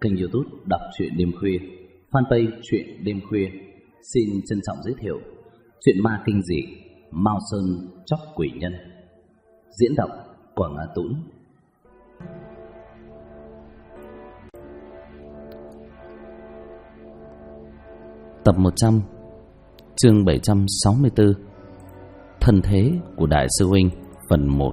kênh YouTube Đọc truyện đêm khuya, fanpage truyện đêm khuya. Xin trân trọng giới thiệu truyện ma kinh dị Mao Sơn Chóc Quỷ Nhân, diễn đọc Quảng Á Tũng. Tập 100, chương 764, Thân thế của Đại sư huynh, phần 1.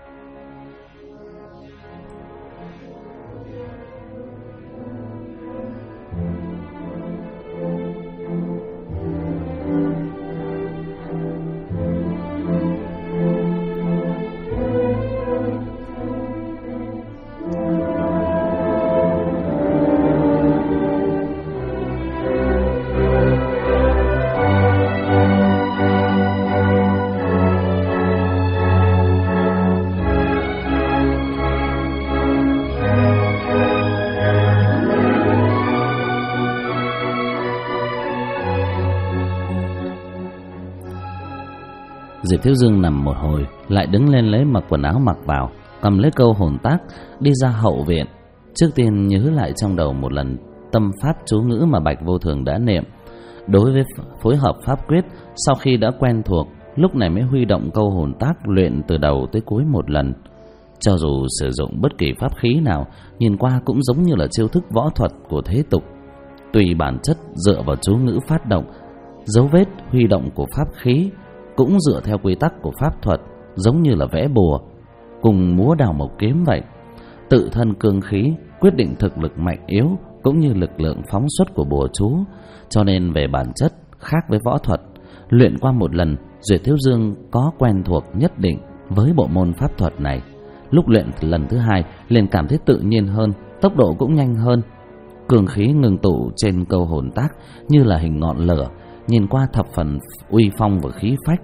Diệp Thiếu Dương nằm một hồi, lại đứng lên lấy mặc quần áo mặc vào, cầm lấy câu hồn tác, đi ra hậu viện. Trước tiên nhớ lại trong đầu một lần tâm pháp chú ngữ mà Bạch Vô Thường đã niệm. Đối với phối hợp pháp quyết, sau khi đã quen thuộc, lúc này mới huy động câu hồn tác luyện từ đầu tới cuối một lần. Cho dù sử dụng bất kỳ pháp khí nào, nhìn qua cũng giống như là chiêu thức võ thuật của thế tục. Tùy bản chất dựa vào chú ngữ phát động, dấu vết huy động của pháp khí cũng dựa theo quy tắc của pháp thuật, giống như là vẽ bùa cùng múa đào mộc kiếm vậy. Tự thân cương khí quyết định thực lực mạnh yếu cũng như lực lượng phóng xuất của bùa chú, cho nên về bản chất khác với võ thuật. Luyện qua một lần, Duyệt Thiếu Dương có quen thuộc nhất định với bộ môn pháp thuật này. Lúc luyện lần thứ hai liền cảm thấy tự nhiên hơn, tốc độ cũng nhanh hơn. Cương khí ngừng tụ trên câu hồn tác như là hình ngọn lửa, nhìn qua thập phần uy phong và khí phách.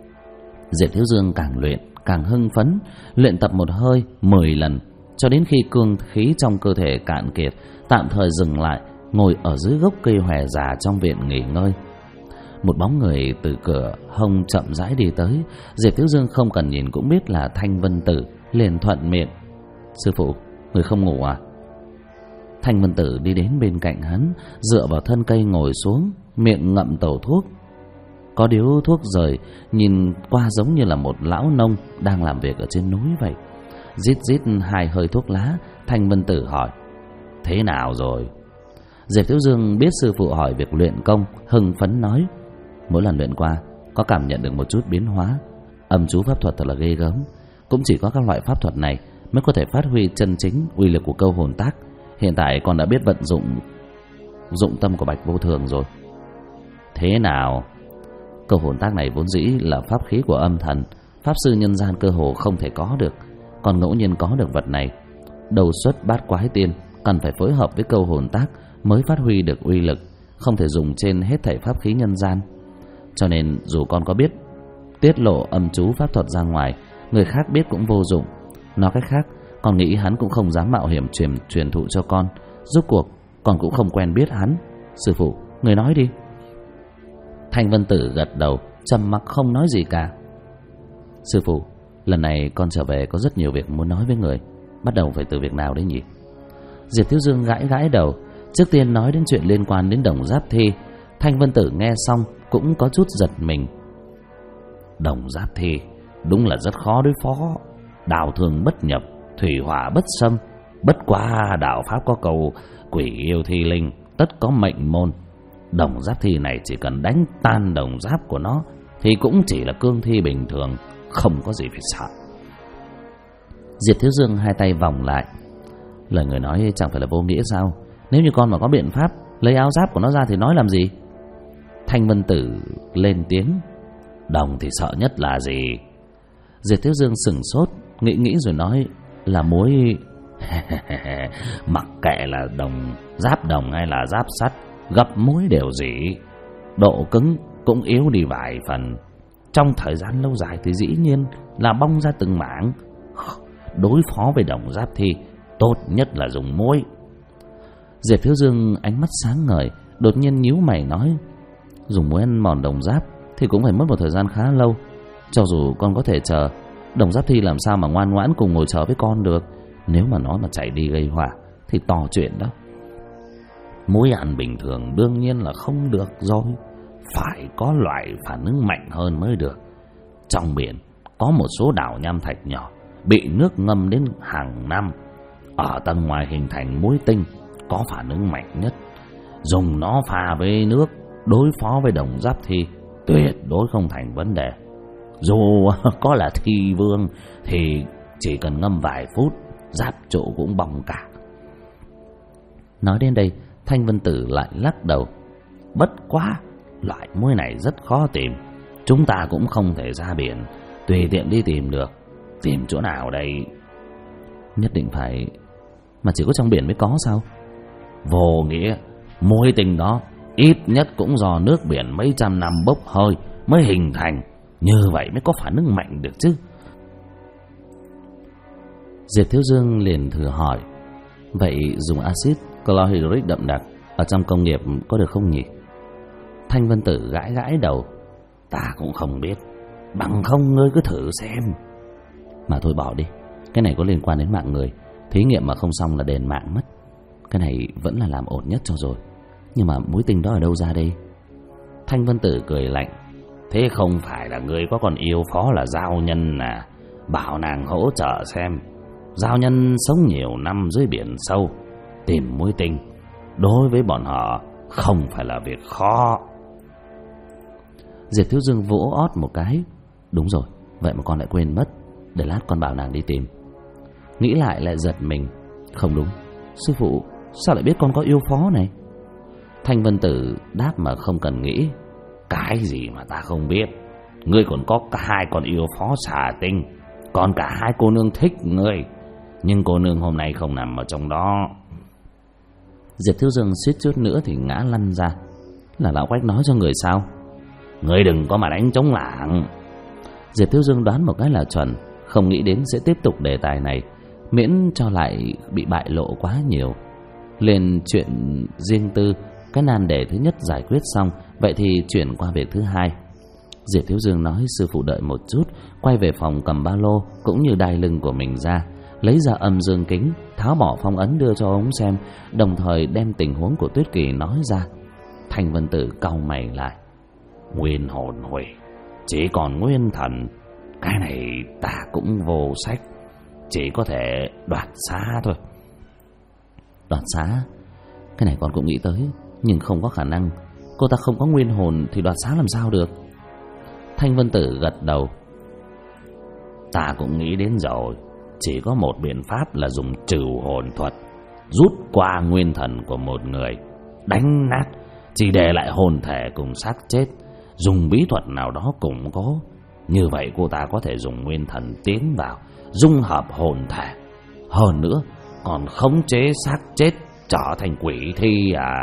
Diệp Thiếu Dương càng luyện càng hưng phấn, luyện tập một hơi 10 lần, cho đến khi cương khí trong cơ thể cạn kiệt, tạm thời dừng lại, ngồi ở dưới gốc cây hòe già trong viện nghỉ ngơi. Một bóng người từ cửa hông chậm rãi đi tới. Diệp Thiếu Dương không cần nhìn cũng biết là Thanh Vân Tử, liền thuận miệng: "Sư phụ, người không ngủ à?" Thanh Vân Tử đi đến bên cạnh hắn, dựa vào thân cây ngồi xuống, miệng ngậm tẩu thuốc. Có điếu thuốc rời, nhìn qua giống như là một lão nông đang làm việc ở trên núi vậy. Rít rít 2 hơi thuốc lá, Thanh Vân Tử hỏi: "Thế nào rồi?" Diệp Thiếu Dương biết sư phụ hỏi việc luyện công, hưng phấn nói: "Mỗi lần luyện qua, có cảm nhận được một chút biến hóa. Âm chú pháp thuật thật là ghê gớm. Cũng chỉ có các loại pháp thuật này mới có thể phát huy chân chính uy lực của câu hồn tác. Hiện tại con đã biết vận dụng tâm của Bạch Vô Thường rồi." "Thế nào?" "Câu hồn tác này vốn dĩ là pháp khí của âm thần, pháp sư nhân gian cơ hồ không thể có được. Còn ngẫu nhiên có được vật này, đầu xuất bát quái tiên, cần phải phối hợp với câu hồn tác mới phát huy được uy lực, không thể dùng trên hết thảy pháp khí nhân gian. Cho nên dù con có biết tiết lộ âm chú pháp thuật ra ngoài, người khác biết cũng vô dụng. Nói cách khác, con nghĩ hắn cũng không dám mạo hiểm truyền thụ cho con. Rốt cuộc con cũng không quen biết hắn. Sư phụ, người nói đi." Thanh Vân Tử gật đầu, trầm mặc không nói gì cả. "Sư phụ, lần này con trở về có rất nhiều việc muốn nói với người. Bắt đầu phải từ việc nào đấy nhỉ?" Diệp Thiếu Dương gãi gãi đầu. Trước tiên nói đến chuyện liên quan đến Đồng Giáp Thi. Thanh Vân Tử nghe xong cũng có chút giật mình. "Đồng Giáp Thi đúng là rất khó đối phó. Đào thương bất nhập, thủy hỏa bất xâm. Bất quá đạo pháp có câu quỷ yêu thi linh, tất có mệnh môn. Đồng Giáp Thi này chỉ cần đánh tan đồng giáp của nó thì cũng chỉ là cương thi bình thường, không có gì phải sợ." Diệp Thiếu Dương 2 tay vòng lại. "Lời người nói chẳng phải là vô nghĩa sao? Nếu như con mà có biện pháp lấy áo giáp của nó ra thì nói làm gì?" Thanh Vân Tử lên tiếng: "Đồng thì sợ nhất là gì?" Diệp Thiếu Dương sửng sốt, nghĩ rồi nói: "Là muối." "Mặc kệ là giáp đồng hay là giáp sắt, gấp muối đều dỉ, độ cứng cũng yếu đi vài phần. Trong thời gian lâu dài thì dĩ nhiên là bong ra từng mảng. Đối phó với Đồng Giáp Thi, tốt nhất là dùng muối." Diệp Thiếu Dương ánh mắt sáng ngời, đột nhiên nhíu mày nói: "Dùng muối ăn mòn đồng giáp thì cũng phải mất một thời gian khá lâu. Cho dù con có thể chờ, Đồng Giáp Thi làm sao mà ngoan ngoãn cùng ngồi chờ với con được. Nếu mà nó mà chạy đi gây họa thì to chuyện đó." Muối ăn bình thường đương nhiên là không được rồi, phải có loại phản ứng mạnh hơn mới được. Trong biển có một số đảo nham thạch nhỏ bị nước ngâm đến hàng năm, ở tầng ngoài hình thành muối tinh có phản ứng mạnh nhất. Dùng nó pha với nước đối phó với đồng giáp thi tuyệt đối không thành vấn đề. Dù có là thi vương thì chỉ cần ngâm vài phút, giáp trụ cũng bong cả. Nói đến đây, Thanh Vân Tử lại lắc đầu. Bất quá, loại muối này rất khó tìm, chúng ta cũng không thể ra biển tùy tiện đi tìm được. Tìm chỗ nào đây? Nhất định phải... Mà chỉ có trong biển mới có sao? Vô nghĩa, muối tinh đó ít nhất cũng do nước biển mấy trăm năm bốc hơi mới hình thành, như vậy mới có phản ứng mạnh được chứ. Diệp Thiếu Dương liền thử hỏi, vậy dùng axit chlorhydric đậm đặc ở trong công nghiệp có được không nhỉ? Thanh Vân Tử gãi gãi đầu. Ta cũng không biết, bằng không ngươi cứ thử xem. Mà thôi bỏ đi, cái này có liên quan đến mạng người, thí nghiệm mà không xong là đền mạng mất. Cái này vẫn là làm ổn nhất cho rồi. Nhưng mà muối tinh đó ở đâu ra đây? Thanh Vân Tử cười lạnh. Thế không phải là ngươi có con yêu phó là Giao Nhân à? Bảo nàng hỗ trợ xem. Giao Nhân sống nhiều năm dưới biển sâu, tìm muối tinh đối với bọn họ không phải là việc khó. Diệp Thiếu Dương vỗ ót một cái. Đúng rồi, vậy mà con lại quên mất. Để lát con bảo nàng đi tìm. Nghĩ lại lại giật mình. Không đúng, sư phụ sao lại biết con có yêu phó này? Thanh Vân Tử đáp mà không cần nghĩ. Cái gì mà ta không biết? Ngươi còn có cả hai con yêu phó xà tinh, còn cả hai cô nương thích ngươi, nhưng cô nương hôm nay không nằm ở trong đó. Diệp Thiếu Dương suýt chút nữa thì ngã lăn ra. Là lão Quách nói cho người sao? Ngươi đừng có mà đánh trống lảng. Diệp Thiếu Dương đoán một cái là chuẩn, không nghĩ đến sẽ tiếp tục đề tài này, miễn cho lại bị bại lộ quá nhiều. Liền chuyện riêng tư, cái nan đề thứ nhất giải quyết xong, vậy thì chuyển qua việc thứ hai. Diệp Thiếu Dương nói sư phụ đợi một chút, quay về phòng cầm ba lô cũng như đai lưng của mình ra, lấy ra âm dương kính, tháo bỏ phong ấn đưa cho ông xem, đồng thời đem tình huống của Tuyết Kỳ nói ra. Thanh Vân Tử cau mày lại. Nguyên hồn hủy, chỉ còn nguyên thần. Cái này ta cũng vô sách, chỉ có thể đoạt xá thôi. Đoạt xá? Cái này con cũng nghĩ tới, nhưng không có khả năng. Cô ta không có nguyên hồn thì đoạt xá làm sao được? Thanh Vân Tử gật đầu. Ta cũng nghĩ đến rồi, chỉ có một biện pháp là dùng trừ hồn thuật, rút qua nguyên thần của một người, đánh nát, chỉ để lại hồn thể cùng xác chết. Dùng bí thuật nào đó cũng có. Như vậy cô ta có thể dùng nguyên thần tiến vào, dung hợp hồn thể. Hơn nữa còn khống chế xác chết trở thành quỷ thi à?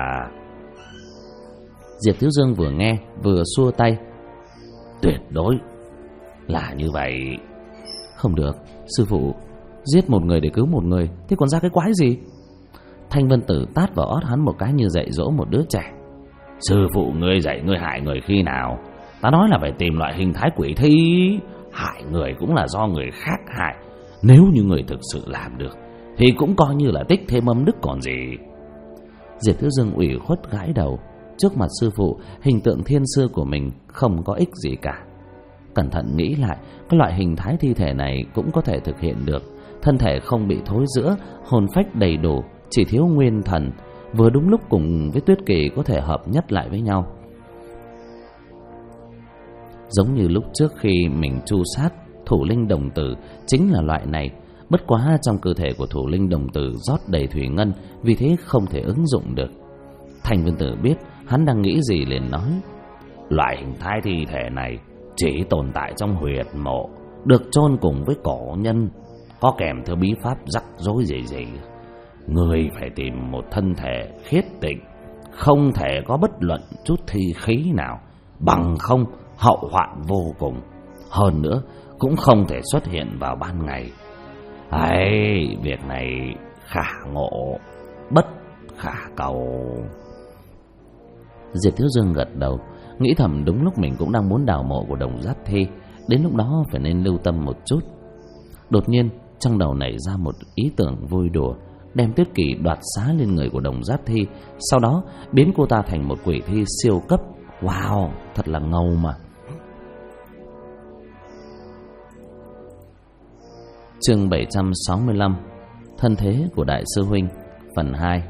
Diệp Thiếu Dương vừa nghe vừa xua tay. Tuyệt đối là như vậy. Không được, sư phụ, giết một người để cứu một người, thế còn ra cái quái gì? Thanh Vân Tử tát vào ót hắn một cái như dạy dỗ một đứa trẻ. Sư phụ ngươi dạy ngươi hại người khi nào? Ta nói là phải tìm loại hình thái quỷ thi. Hại người cũng là do người khác hại. Nếu như người thực sự làm được thì cũng coi như là tích thêm âm đức còn gì. Diệp Thiếu Dương ủy khuất gãi đầu. Trước mặt sư phụ, hình tượng thiên sư của mình không có ích gì cả. Cẩn thận nghĩ lại, cái loại hình thái thi thể này cũng có thể thực hiện được. Thân thể không bị thối rữa, hồn phách đầy đủ, chỉ thiếu nguyên thần, vừa đúng lúc cùng với Tuyết Kỳ có thể hợp nhất lại với nhau. Giống như lúc trước khi mình tru sát thủ linh đồng tử, chính là loại này. Bất quá trong cơ thể của thủ linh đồng tử rót đầy thủy ngân, vì thế không thể ứng dụng được. Thanh Vân Tử biết hắn đang nghĩ gì liền nói. Loại hình thái thi thể này chỉ tồn tại trong huyệt mộ, được chôn cùng với cổ nhân, có kèm theo bí pháp rắc rối gì. Người phải tìm một thân thể khiết tịnh, không thể có bất luận chút thi khí nào, bằng không hậu hoạn vô cùng. Hơn nữa cũng không thể xuất hiện vào ban ngày. Ấy, việc này khả ngộ bất khả cầu. Diệp Thiếu Dương gật đầu, nghĩ thầm đúng lúc mình cũng đang muốn đào mộ của đồng giáp thi, đến lúc đó phải nên lưu tâm một chút. Đột nhiên trong đầu nảy ra một ý tưởng vui đùa, đem Tuyết Kỳ đoạt xá lên người của Đồng Giáp Thi, sau đó biến cô ta thành một quỷ thi siêu cấp. Wow, thật là ngầu mà. Chương 765, thân thế của Đại sư huynh, phần 2.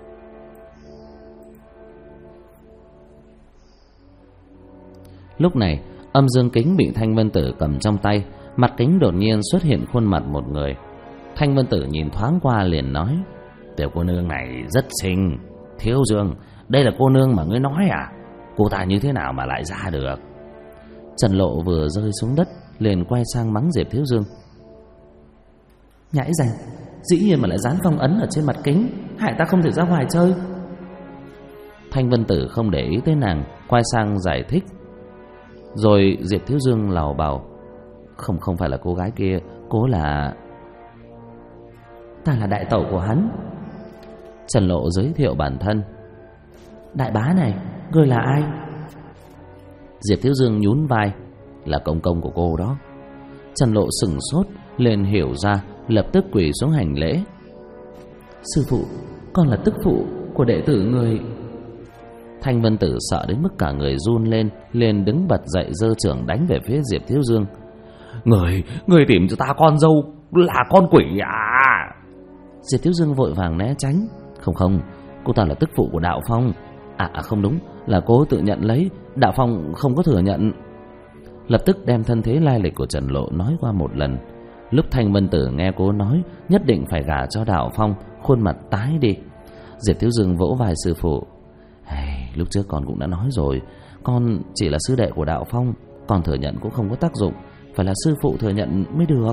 Lúc này, âm dương kính bị Thanh Vân Tử cầm trong tay, mặt kính đột nhiên xuất hiện khuôn mặt một người. Thanh Vân Tử nhìn thoáng qua liền nói: "Tiểu cô nương này rất xinh. Thiếu Dương, đây là cô nương mà ngươi nói à? Cô ta như thế nào mà lại ra được?" Trần Lộ vừa rơi xuống đất liền quay sang mắng Diệp Thiếu Dương: "Nhãi rành, dĩ nhiên mà lại dán phong ấn ở trên mặt kính, hại ta không thể ra ngoài chơi." Thanh Vân Tử không để ý tới nàng, quay sang giải thích. Rồi Diệp Thiếu Dương lào bảo: Không phải là cô gái kia, cô là... Ta là đại tẩu của hắn." Trần Lộ giới thiệu bản thân: "Đại bá này, ngươi là ai?" Diệp Thiếu Dương nhún vai: "Là công công của cô đó." Trần Lộ sững sốt lên hiểu ra, lập tức quỳ xuống hành lễ: "Sư phụ, con là tức phụ của đệ tử người." Thanh Vân Tử sợ đến mức cả người run lên, liền đứng bật dậy giơ chưởng đánh về phía Diệp Thiếu Dương: Người tìm cho ta con dâu là con quỷ à?" Diệp Thiếu Dương vội vàng né tránh: Không, cô ta là tức phụ của Đạo Phong. Không đúng, là cô tự nhận lấy, Đạo Phong không có thừa nhận. Lập tức đem thân thế lai lịch của Trần Lộ nói qua một lần. Lúc Thanh Vân Tử nghe cô nói nhất định phải gả cho Đạo Phong, khuôn mặt tái đi. Diệp Thiếu Dương vỗ vai sư phụ: "Lúc trước con cũng đã nói rồi, con chỉ là sư đệ của Đạo Phong, còn thừa nhận cũng không có tác dụng, phải là sư phụ thừa nhận mới được."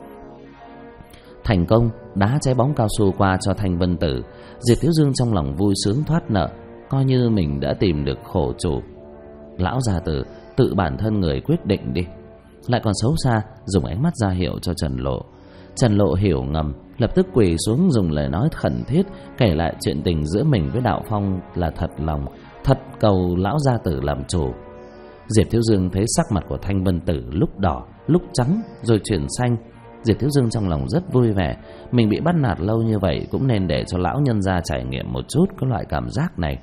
Thành công đá trái bóng cao su qua cho Thanh Vân Tử. Diệp Thiếu Dương trong lòng vui sướng thoát nợ, coi như mình đã tìm được khổ chủ. Lão già tử tự bản thân người quyết định đi, lại còn xấu xa dùng ánh mắt ra hiệu cho Trần Lộ. Trần Lộ hiểu ngầm, lập tức quỳ xuống dùng lời nói khẩn thiết kể lại chuyện tình giữa mình với Đạo Phong là thật lòng, thật cầu lão gia tử làm chủ. Diệp Thiếu Dương thấy sắc mặt của Thanh Vân Tử lúc đỏ lúc trắng rồi chuyển xanh. Diệp Thiếu Dương trong lòng rất vui vẻ, mình bị bắt nạt lâu như vậy cũng nên để cho lão nhân gia trải nghiệm một chút cái loại cảm giác này.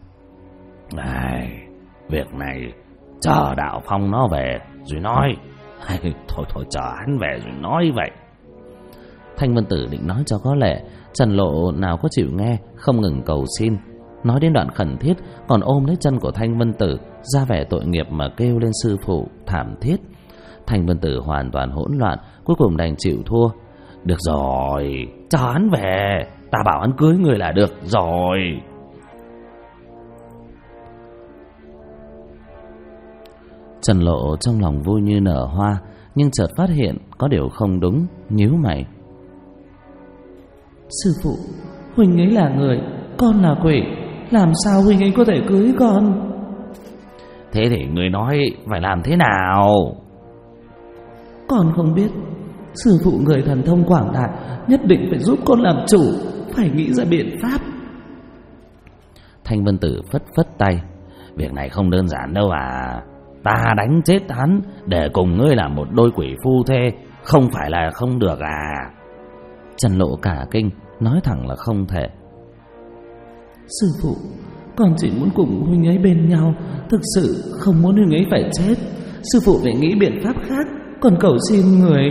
Việc này chờ Đạo Phong nó về rồi nói. Thôi chờ hắn về rồi nói vậy. Thanh Vân Tử định nói cho có lệ, Trần Lộ nào có chịu nghe, không ngừng cầu xin. Nói đến đoạn khẩn thiết còn ôm lấy chân của Thanh Vân Tử, ra vẻ tội nghiệp mà kêu lên sư phụ thảm thiết. Thanh Vân Tử hoàn toàn hỗn loạn, cuối cùng đành chịu thua. Được rồi, cho hắn về, ta bảo hắn cưới người là được rồi. Trần Lộ trong lòng vui như nở hoa, nhưng chợt phát hiện có điều không đúng, nhíu mày. Sư phụ, huynh ấy là người, con là quỷ, làm sao huynh ấy có thể cưới con? Thế thì người nói phải làm thế nào? Con không biết. Sư phụ người thần thông quảng đại, nhất định phải giúp con làm chủ, phải nghĩ ra biện pháp. Thanh Vân Tử phất phất tay. Việc này không đơn giản đâu à. Ta đánh chết hắn để cùng ngươi làm một đôi quỷ phu thê, không phải là không được à? Trần Lộ cả kinh, nói thẳng là không thể. Sư phụ, con chỉ muốn cùng huynh ấy bên nhau, thực sự không muốn huynh ấy phải chết. Sư phụ phải nghĩ biện pháp khác, còn cầu xin người.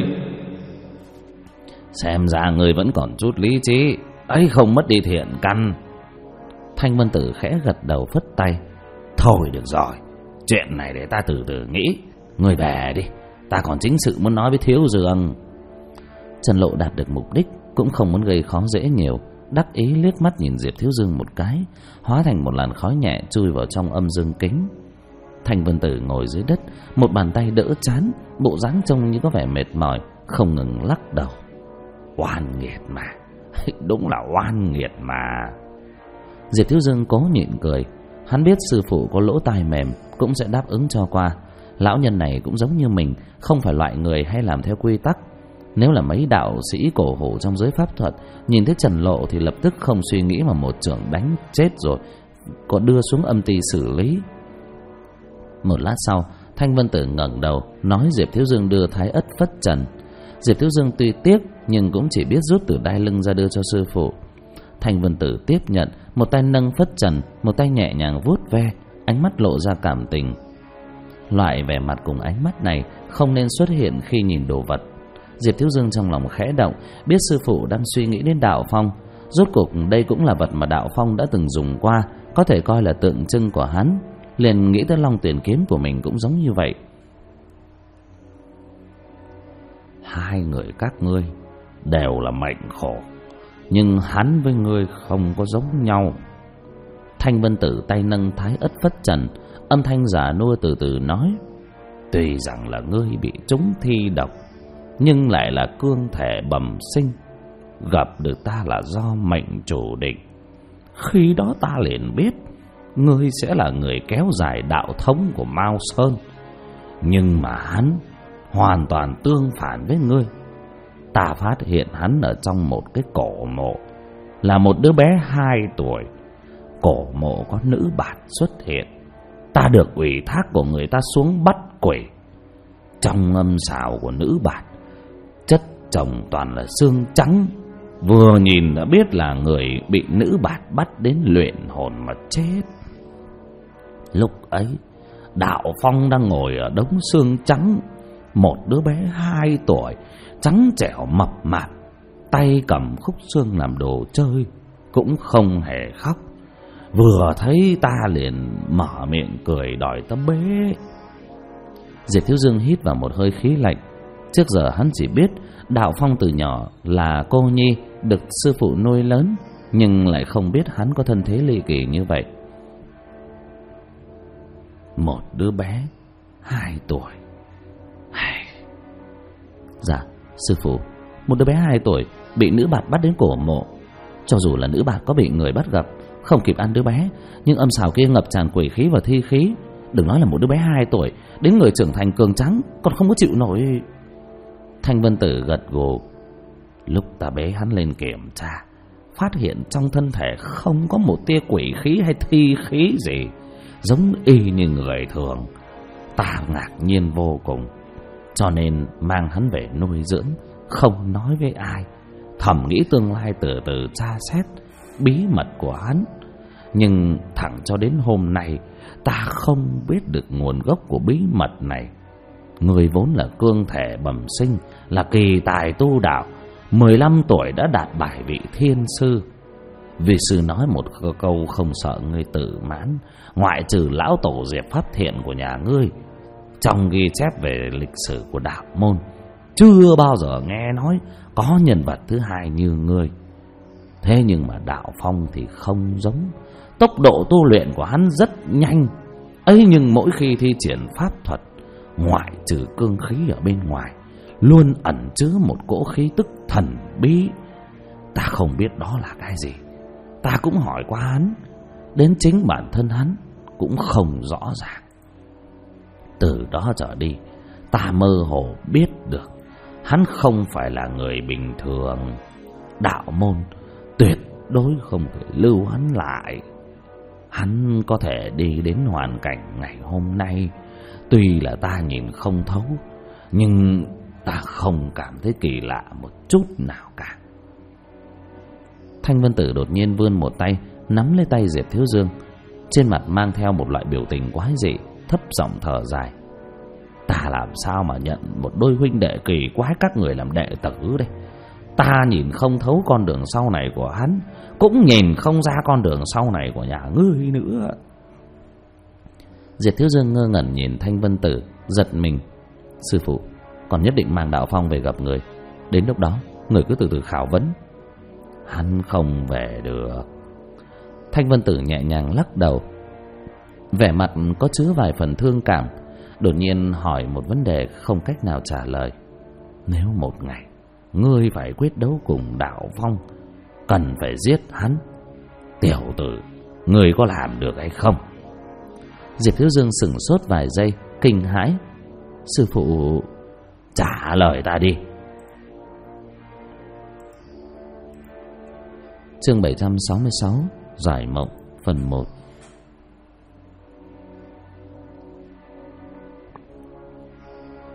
Xem ra người vẫn còn chút lý trí, ấy không mất đi thiện căn. Thanh Vân Tử khẽ gật đầu phất tay. Thôi được rồi, chuyện này để ta từ từ nghĩ. Người về đi, ta còn chính sự muốn nói với Thiếu Dương. Trần Lộ đạt được mục đích, cũng không muốn gây khó dễ nhiều, đắc ý liếc mắt nhìn Diệp Thiếu Dương một cái, hóa thành một làn khói nhẹ chui vào trong âm dương kính. Thanh Vân Tử ngồi dưới đất, một bàn tay đỡ trán, bộ dáng trông như có vẻ mệt mỏi, không ngừng lắc đầu. Oan nghiệt mà, đúng là oan nghiệt mà. Diệp Thiếu Dương cố nhịn cười, hắn biết sư phụ có lỗ tai mềm cũng sẽ đáp ứng cho qua. Lão nhân này cũng giống như mình, không phải loại người hay làm theo quy tắc. Nếu là mấy đạo sĩ cổ hủ trong giới pháp thuật, nhìn thấy Trần Lộ thì lập tức không suy nghĩ mà một chưởng đánh chết rồi, có đưa xuống âm ty xử lý. Một lát sau, Thanh Vân Tử ngẩng đầu nói Diệp Thiếu Dương đưa thái ất phất trần. Diệp Thiếu Dương tuy tiếc nhưng cũng chỉ biết rút từ đai lưng ra đưa cho sư phụ. Thanh Vân Tử tiếp nhận, một tay nâng phất trần, một tay nhẹ nhàng vuốt ve, ánh mắt lộ ra cảm tình. Loại vẻ mặt cùng ánh mắt này không nên xuất hiện khi nhìn đồ vật. Diệp Thiếu Dương trong lòng khẽ động, biết sư phụ đang suy nghĩ đến đạo phong. Rốt cuộc đây cũng là vật mà đạo phong đã từng dùng qua, có thể coi là tượng trưng của hắn. Liền nghĩ tới Long Tuyển kiếm của mình cũng giống như vậy. Hai người các ngươi đều là mệnh khổ, nhưng hắn với ngươi không có giống nhau. Thanh Vân Tử tay nâng thái ất phất trần, âm thanh giả nua từ từ nói: tuy rằng là ngươi bị trúng thi độc, nhưng lại là cương thể bẩm sinh, gặp được ta là do mệnh chủ định. Khi đó ta liền biết ngươi sẽ là người kéo dài đạo thống của Mao Sơn. Nhưng mà hắn hoàn toàn tương phản với ngươi. Ta phát hiện hắn ở trong một cái cổ mộ, là một đứa bé 2 tuổi. Cổ mộ có nữ bạt xuất hiện. Ta được ủy thác của người ta xuống bắt quỷ. Trong âm xào của nữ bạt chất chồng toàn là xương trắng, vừa nhìn đã biết là người bị nữ bạt bắt đến luyện hồn mà chết. Lúc ấy đạo phong đang ngồi ở đống xương trắng. Một đứa bé 2 tuổi, trắng trẻo mập mạp, tay cầm khúc xương làm đồ chơi, cũng không hề khóc. Vừa thấy ta liền mở miệng cười đòi ta bế. Diệp Thiếu Dương hít vào một hơi khí lạnh. Trước giờ hắn chỉ biết đạo phong từ nhỏ là cô nhi, được sư phụ nuôi lớn, nhưng lại không biết hắn có thân thế ly kỳ như vậy. Một đứa bé 2 tuổi. Dạ, sư phụ, một đứa bé 2 tuổi bị nữ bạt bắt đến cổ mộ. Cho dù là nữ bạt có bị người bắt gặp, không kịp ăn đứa bé, nhưng âm xào kia ngập tràn quỷ khí và thi khí. Đừng nói là một đứa bé 2 tuổi, đến người trưởng thành cường tráng còn không có chịu nổi. Thanh Vân Tử gật gù. Lúc ta bế hắn lên kiểm tra, phát hiện trong thân thể không có một tia quỷ khí hay thi khí gì, giống y như người thường. Ta ngạc nhiên vô cùng, cho nên mang hắn về nuôi dưỡng, không nói với ai, thầm nghĩ tương lai từ từ tra xét bí mật của hắn. Nhưng thẳng cho đến hôm nay, ta không biết được nguồn gốc của bí mật này. Người vốn là cương thể bẩm sinh, là kỳ tài tu đạo, 15 tuổi đã đạt bài vị thiên sư. Vì sư nói một câu không sợ ngươi tự mãn, ngoại trừ lão tổ Diệp Pháp Thiện của nhà ngươi, trong ghi chép về lịch sử của đạo môn, chưa bao giờ nghe nói có nhân vật thứ hai như ngươi. Thế nhưng mà đạo phong thì không giống. Tốc độ tu luyện của hắn rất nhanh ấy, nhưng mỗi khi thi triển pháp thuật, ngoại trừ cương khí ở bên ngoài, luôn ẩn chứa một cỗ khí tức thần bí. Ta không biết đó là cái gì. Ta cũng hỏi qua hắn, đến chính bản thân hắn cũng không rõ ràng. Từ đó trở đi, ta mơ hồ biết được hắn không phải là người bình thường. Đạo môn tuyệt đối không thể lưu hắn lại. Hắn có thể đi đến hoàn cảnh ngày hôm nay, tuy là ta nhìn không thấu, nhưng ta không cảm thấy kỳ lạ một chút nào cả. Thanh Vân Tử đột nhiên vươn một tay nắm lấy tay Diệp Thiếu Dương, trên mặt mang theo một loại biểu tình quái dị, thấp giọng thở dài. Ta làm sao mà nhận một đôi huynh đệ kỳ quái các người làm đệ tử đây? Ta nhìn không thấu con đường sau này của hắn, cũng nhìn không ra con đường sau này của nhà ngươi nữa. Diệp Thiếu Dương ngơ ngẩn nhìn Thanh Vân Tử, giật mình. Sư phụ, còn nhất định mang đạo phong về gặp người. Đến lúc đó người cứ từ từ khảo vấn. Hắn không về được. Thanh Vân Tử nhẹ nhàng lắc đầu, vẻ mặt có chứa vài phần thương cảm. Đột nhiên hỏi một vấn đề không cách nào trả lời. Nếu một ngày ngươi phải quyết đấu cùng đạo phong, cần phải giết hắn, tiểu tử, ngươi có làm được hay không? Diệp Thiếu Dương sửng sốt vài giây, kinh hãi. Sư phụ, trả lời ta đi. Chương 766, Giải mộng, phần 1.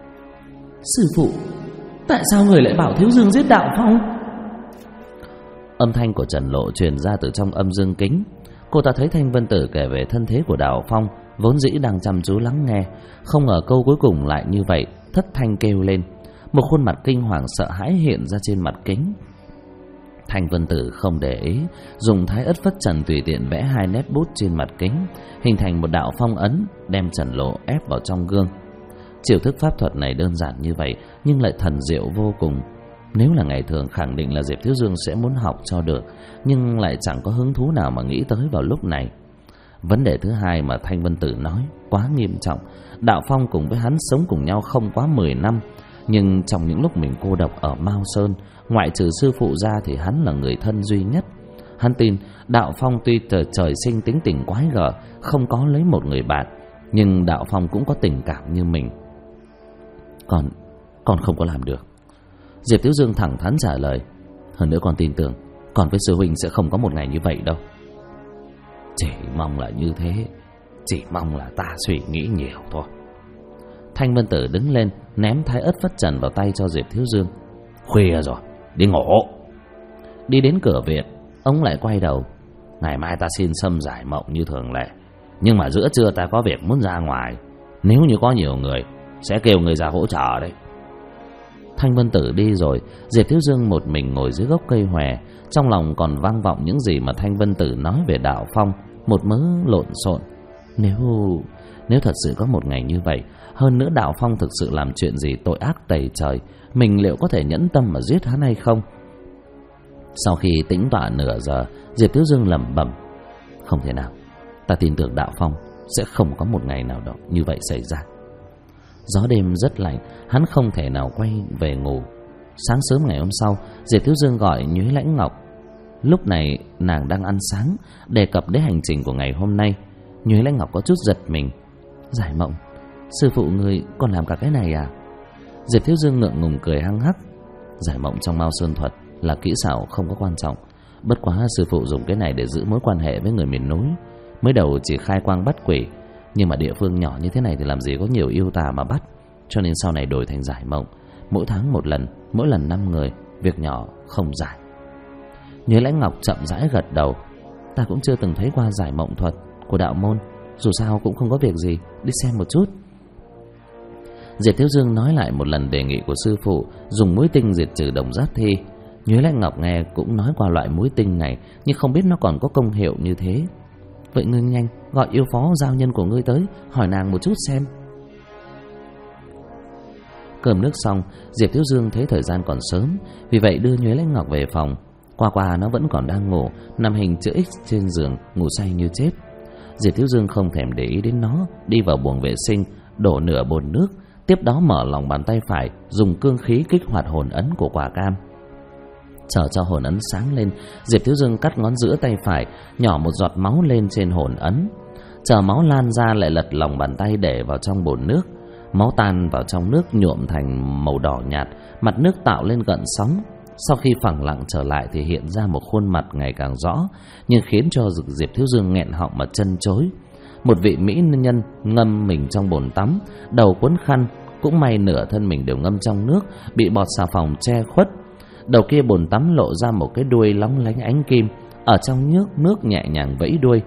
Sư phụ, tại sao người lại bảo Thiếu Dương giết đạo phong? Âm thanh của Trần Lộ truyền ra từ trong âm dương kính. Cô ta thấy Thanh Vân Tử kể về thân thế của Đạo Phong, vốn dĩ đang chăm chú lắng nghe, không ngờ câu cuối cùng lại như vậy, thất thanh kêu lên. Một khuôn mặt kinh hoàng sợ hãi hiện ra trên mặt kính. Thanh Vân Tử không để ý, dùng thái ất phất trần tùy tiện vẽ 2 nét bút trên mặt kính, hình thành một đạo phong ấn, đem Trần Lộ ép vào trong gương. Chiêu thức pháp thuật này đơn giản như vậy nhưng lại thần diệu vô cùng. Nếu là ngày thường khẳng định là Diệp Thiếu Dương sẽ muốn học cho được, nhưng lại chẳng có hứng thú nào mà nghĩ tới vào lúc này. Vấn đề thứ hai mà Thanh Vân Tử nói quá nghiêm trọng. Đạo Phong cùng với hắn sống cùng nhau không quá 10 năm, nhưng trong những lúc mình cô độc ở Mao Sơn, ngoại trừ sư phụ ra thì hắn là người thân duy nhất. Hắn tin Đạo Phong tuy trời sinh tính tình quái gở, không có lấy một người bạn, nhưng Đạo Phong cũng có tình cảm như mình. Con không có làm được. Diệp Thiếu Dương thẳng thắn trả lời. Hơn nữa con tin tưởng con với sư huynh sẽ không có một ngày như vậy đâu. Chỉ mong là như thế, chỉ mong là ta suy nghĩ nhiều thôi. Thanh Vân Tử đứng lên, ném thái ất phất trần vào tay cho Diệp Thiếu Dương. Khuya rồi, đi ngủ. Đi đến cửa viện, ông lại quay đầu. Ngày mai ta xin xâm giải mộng như thường lệ, nhưng mà giữa trưa ta có việc muốn ra ngoài. Nếu như có nhiều người sẽ kêu người ra hỗ trợ đấy. Thanh Vân Tử đi rồi, Diệp Thiếu Dương một mình ngồi dưới gốc cây hòe, trong lòng còn vang vọng những gì mà Thanh Vân Tử nói về Đạo Phong, một mớ lộn xộn. Nếu thật sự có một ngày như vậy, hơn nữa Đạo Phong thực sự làm chuyện gì tội ác tày trời, mình liệu có thể nhẫn tâm mà giết hắn hay không? Sau khi tĩnh tọa nửa giờ, Diệp Thiếu Dương lẩm bẩm, không thể nào, ta tin tưởng Đạo Phong sẽ không có một ngày nào đó như vậy xảy ra. Gió đêm rất lạnh, hắn không thể nào quay về ngủ. Sáng sớm ngày hôm sau, Diệp Thiếu Dương gọi Nhuế Lãnh Ngọc. Lúc này nàng đang ăn sáng, đề cập đến hành trình của ngày hôm nay. Nhuế Lãnh Ngọc có chút giật mình. Giải mộng, sư phụ ngươi còn làm cả cái này à? Diệp Thiếu Dương ngượng ngùng cười hăng hắc. Giải mộng trong Mao Sơn thuật là kỹ xảo không có quan trọng, bất quá sư phụ dùng cái này để giữ mối quan hệ với người miền núi. Mới đầu chỉ khai quang bắt quỷ, nhưng mà địa phương nhỏ như thế này thì làm gì có nhiều yêu tà mà bắt, cho nên sau này đổi thành giải mộng, mỗi tháng một lần, mỗi lần 5 người, việc nhỏ không giải. Nhuế Lãnh Ngọc chậm rãi gật đầu. Ta cũng chưa từng thấy qua giải mộng thuật của đạo môn, dù sao cũng không có việc gì, đi xem một chút. Diệp Thiếu Dương nói lại một lần đề nghị của sư phụ, dùng mũi tinh diệt trừ độc giác thi. Nhuế Lãnh Ngọc nghe cũng nói qua loại mũi tinh này, nhưng không biết nó còn có công hiệu như thế. Vậy ngươi nhanh gọi yêu phó giao nhân của ngươi tới, hỏi nàng một chút xem. Cơm nước xong, Diệp Thiếu Dương thấy thời gian còn sớm, vì vậy đưa Nhuế Lãnh Ngọc về phòng. Qua nó vẫn còn đang ngủ, nằm hình chữ X trên giường, ngủ say như chết. Diệp Thiếu Dương không thèm để ý đến nó, đi vào buồng vệ sinh, đổ nửa bồn nước, tiếp đó mở lòng bàn tay phải, dùng cương khí kích hoạt hồn ấn của quả cam. Chờ cho hồn ấn sáng lên, Diệp Thiếu Dương cắt ngón giữa tay phải, nhỏ một giọt máu lên trên hồn ấn. Chờ máu lan ra lại lật lòng bàn tay để vào trong bồn nước. Máu tan vào trong nước nhuộm thành màu đỏ nhạt, mặt nước tạo lên gợn sóng. Sau khi phẳng lặng trở lại thì hiện ra một khuôn mặt ngày càng rõ, nhưng khiến cho Diệp Thiếu Dương nghẹn họng mà chân chối. Một vị mỹ nhân ngâm mình trong bồn tắm, đầu quấn khăn, cũng may nửa thân mình đều ngâm trong nước, bị bọt xà phòng che khuất. Đầu kia bồn tắm lộ ra một cái đuôi lóng lánh ánh kim, ở trong nước nhẹ nhàng vẫy đuôi.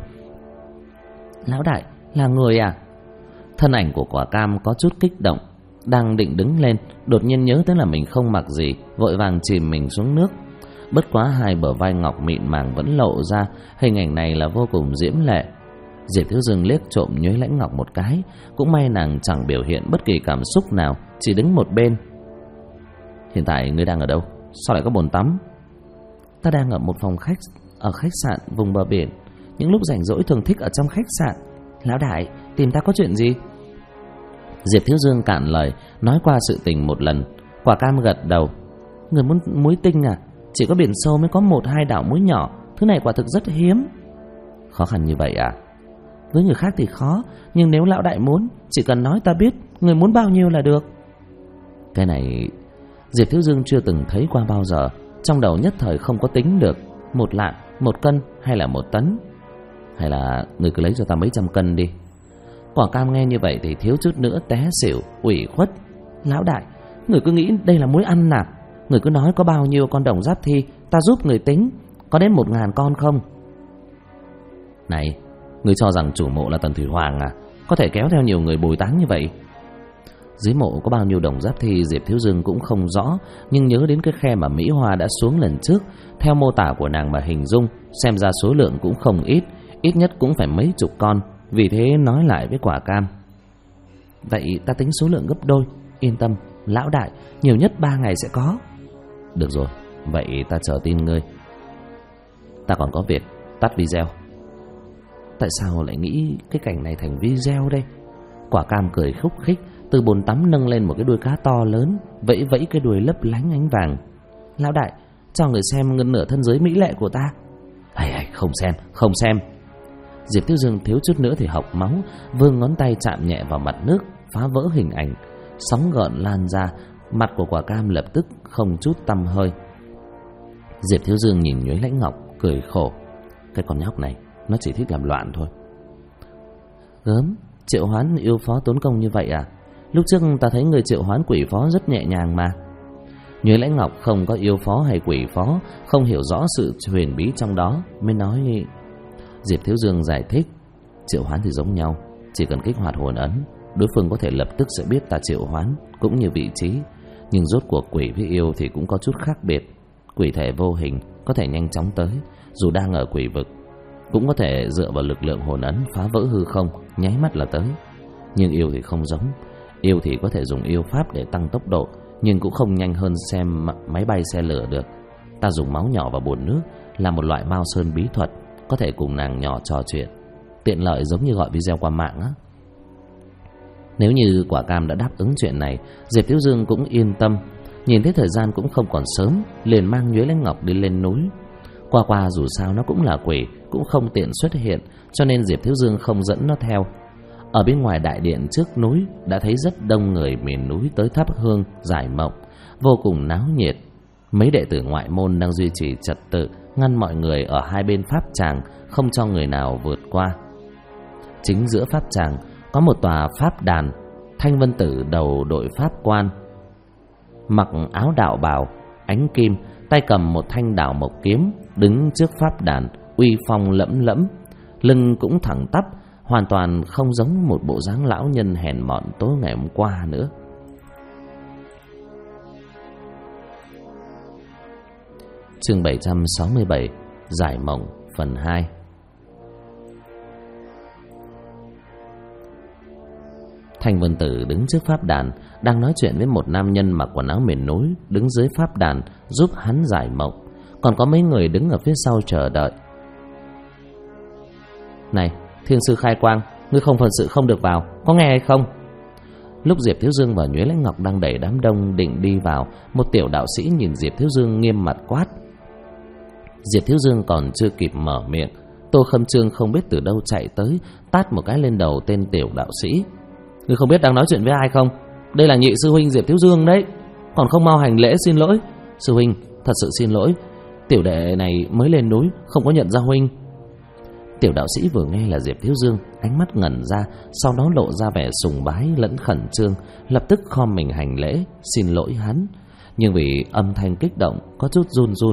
Lão đại, là người à? Thân ảnh của quả cam có chút kích động, đang định đứng lên, đột nhiên nhớ tới là mình không mặc gì, vội vàng chìm mình xuống nước. Bất quá hai bờ vai ngọc mịn màng vẫn lộ ra, hình ảnh này là vô cùng diễm lệ. Diệp Thiếu Dương liếc trộm Nhuế Lãnh Ngọc một cái, cũng may nàng chẳng biểu hiện bất kỳ cảm xúc nào, chỉ đứng một bên. Hiện tại ngươi đang ở đâu? Sao lại có bồn tắm? Ta đang ở một phòng khách ở khách sạn vùng bờ biển. Những lúc rảnh rỗi thường thích ở trong khách sạn. Lão đại, tìm ta có chuyện gì? Diệp Thiếu Dương cạn lời, nói qua sự tình một lần. Quả cam gật đầu. Người muốn muối tinh à? Chỉ có biển sâu mới có 1-2 đảo muối nhỏ. Thứ này quả thực rất hiếm. Khó khăn như vậy à? Với người khác thì khó, nhưng nếu lão đại muốn, chỉ cần nói ta biết người muốn bao nhiêu là được. Cái này Diệp Thiếu Dương chưa từng thấy qua bao giờ, trong đầu nhất thời không có tính được 1 lạng, 1 cân hay là 1 tấn. Hay là người cứ lấy cho ta mấy trăm cân đi. Quả cam nghe như vậy thì thiếu chút nữa té xỉu, ủy khuất. Lão đại, người cứ nghĩ đây là muối ăn nạp. Người cứ nói có bao nhiêu con đồng giáp thi, ta giúp người tính. có đến 1000 con không? Này, ngươi cho rằng chủ mộ là Tần Thủy Hoàng à? Có thể kéo theo nhiều người bồi táng như vậy? Dưới mộ có bao nhiêu đồng giáp thi Diệp Thiếu Dương cũng không rõ, nhưng nhớ đến cái khe mà Mỹ Hoa đã xuống lần trước, theo mô tả của nàng mà hình dung, xem ra số lượng cũng không ít, ít nhất cũng phải mấy chục con. Vì thế nói lại với Quả Cam: vậy ta tính số lượng gấp đôi. Yên tâm lão đại, nhiều nhất 3 ngày sẽ có. Được rồi, vậy ta chờ tin ngươi. Ta còn có việc, tắt video. Tại sao lại nghĩ cái cảnh này thành video đây? Quả Cam cười khúc khích, từ bồn tắm nâng lên một cái đuôi cá to lớn, vẫy vẫy cái đuôi lấp lánh ánh vàng. Lão đại, cho người xem ngân nửa thân dưới mỹ lệ của ta. Hay, không xem. Diệp Thiếu Dương thiếu chút nữa thì hộc máu, vươn ngón tay chạm nhẹ vào mặt nước, phá vỡ hình ảnh. Sóng gợn lan ra, mặt của Quả Cam lập tức không chút tăm hơi. Diệp Thiếu Dương nhìn Nhuế Lãnh Ngọc, cười khổ. Cái con nhóc này, nó chỉ thích làm loạn thôi. Gớm, triệu hoán yêu phó tốn công như vậy à? Lúc trước ta thấy người triệu hoán quỷ phó rất nhẹ nhàng mà. Nhuế Lãnh Ngọc không có yêu phó hay quỷ phó, không hiểu rõ sự huyền bí trong đó, mới nói. Diệp Thiếu Dương giải thích, triệu hoán thì giống nhau, chỉ cần kích hoạt hồn ấn, đối phương có thể lập tức sẽ biết ta triệu hoán, cũng như vị trí. Nhưng rốt cuộc quỷ với yêu thì cũng có chút khác biệt. Quỷ thể vô hình có thể nhanh chóng tới, dù đang ở quỷ vực, cũng có thể dựa vào lực lượng hồn ấn phá vỡ hư không, nháy mắt là tới. Nhưng yêu thì không giống. Yêu thì có thể dùng yêu pháp để tăng tốc độ, nhưng cũng không nhanh hơn xem máy bay xe lửa được. Ta dùng máu nhỏ vào bồn nước là một loại Mao Sơn bí thuật, có thể cùng nàng nhỏ trò chuyện, tiện lợi giống như gọi video qua mạng á. Nếu như Quả Cam đã đáp ứng chuyện này, Diệp Thiếu Dương cũng yên tâm. Nhìn thấy thời gian cũng không còn sớm, liền mang Nhuế Lãnh Ngọc đi lên núi. Qua dù sao nó cũng là quỷ, cũng không tiện xuất hiện, cho nên Diệp Thiếu Dương không dẫn nó theo. Ở bên ngoài đại điện trước núi đã thấy rất đông người miền núi tới thắp hương giải mộng, vô cùng náo nhiệt. Mấy đệ tử ngoại môn đang duy trì trật tự, ngăn mọi người ở hai bên pháp tràng, không cho người nào vượt qua. Chính giữa pháp tràng có một tòa pháp đàn. Thanh Vân Tử đầu đội pháp quan, mặc áo đạo bào ánh kim, tay cầm một thanh đào mộc kiếm, đứng trước pháp đàn, uy phong lẫm lẫm, lưng cũng thẳng tắp, hoàn toàn không giống một bộ dáng lão nhân hèn mọn tối ngày hôm qua nữa. Chương 767, Giải mộng phần 2. Thanh Vân Tử đứng trước pháp đàn, đang nói chuyện với một nam nhân mặc quần áo miền núi, đứng dưới pháp đàn giúp hắn giải mộng. Còn có mấy người đứng ở phía sau chờ đợi. Này, Thiên sư Khai Quang, ngươi không phận sự không được vào, có nghe hay không? Lúc Diệp Thiếu Dương và Nhuế Lãnh Ngọc đang đẩy đám đông định đi vào, một tiểu đạo sĩ nhìn Diệp Thiếu Dương nghiêm mặt quát. Diệp Thiếu Dương còn chưa kịp mở miệng, Tô Khâm Trương không biết từ đâu chạy tới, tát một cái lên đầu tên tiểu đạo sĩ. Ngươi không biết đang nói chuyện với ai không? Đây là nhị sư huynh Diệp Thiếu Dương đấy, còn không mau hành lễ xin lỗi. Sư huynh, thật sự xin lỗi, tiểu đệ này mới lên núi, không có nhận ra huynh. Tiểu đạo sĩ vừa nghe là Diệp Thiếu Dương, ánh mắt ngẩn ra, sau đó lộ ra vẻ sùng bái lẫn khẩn trương, lập tức khom mình hành lễ xin lỗi hắn, nhưng vì âm thanh kích động có chút run run.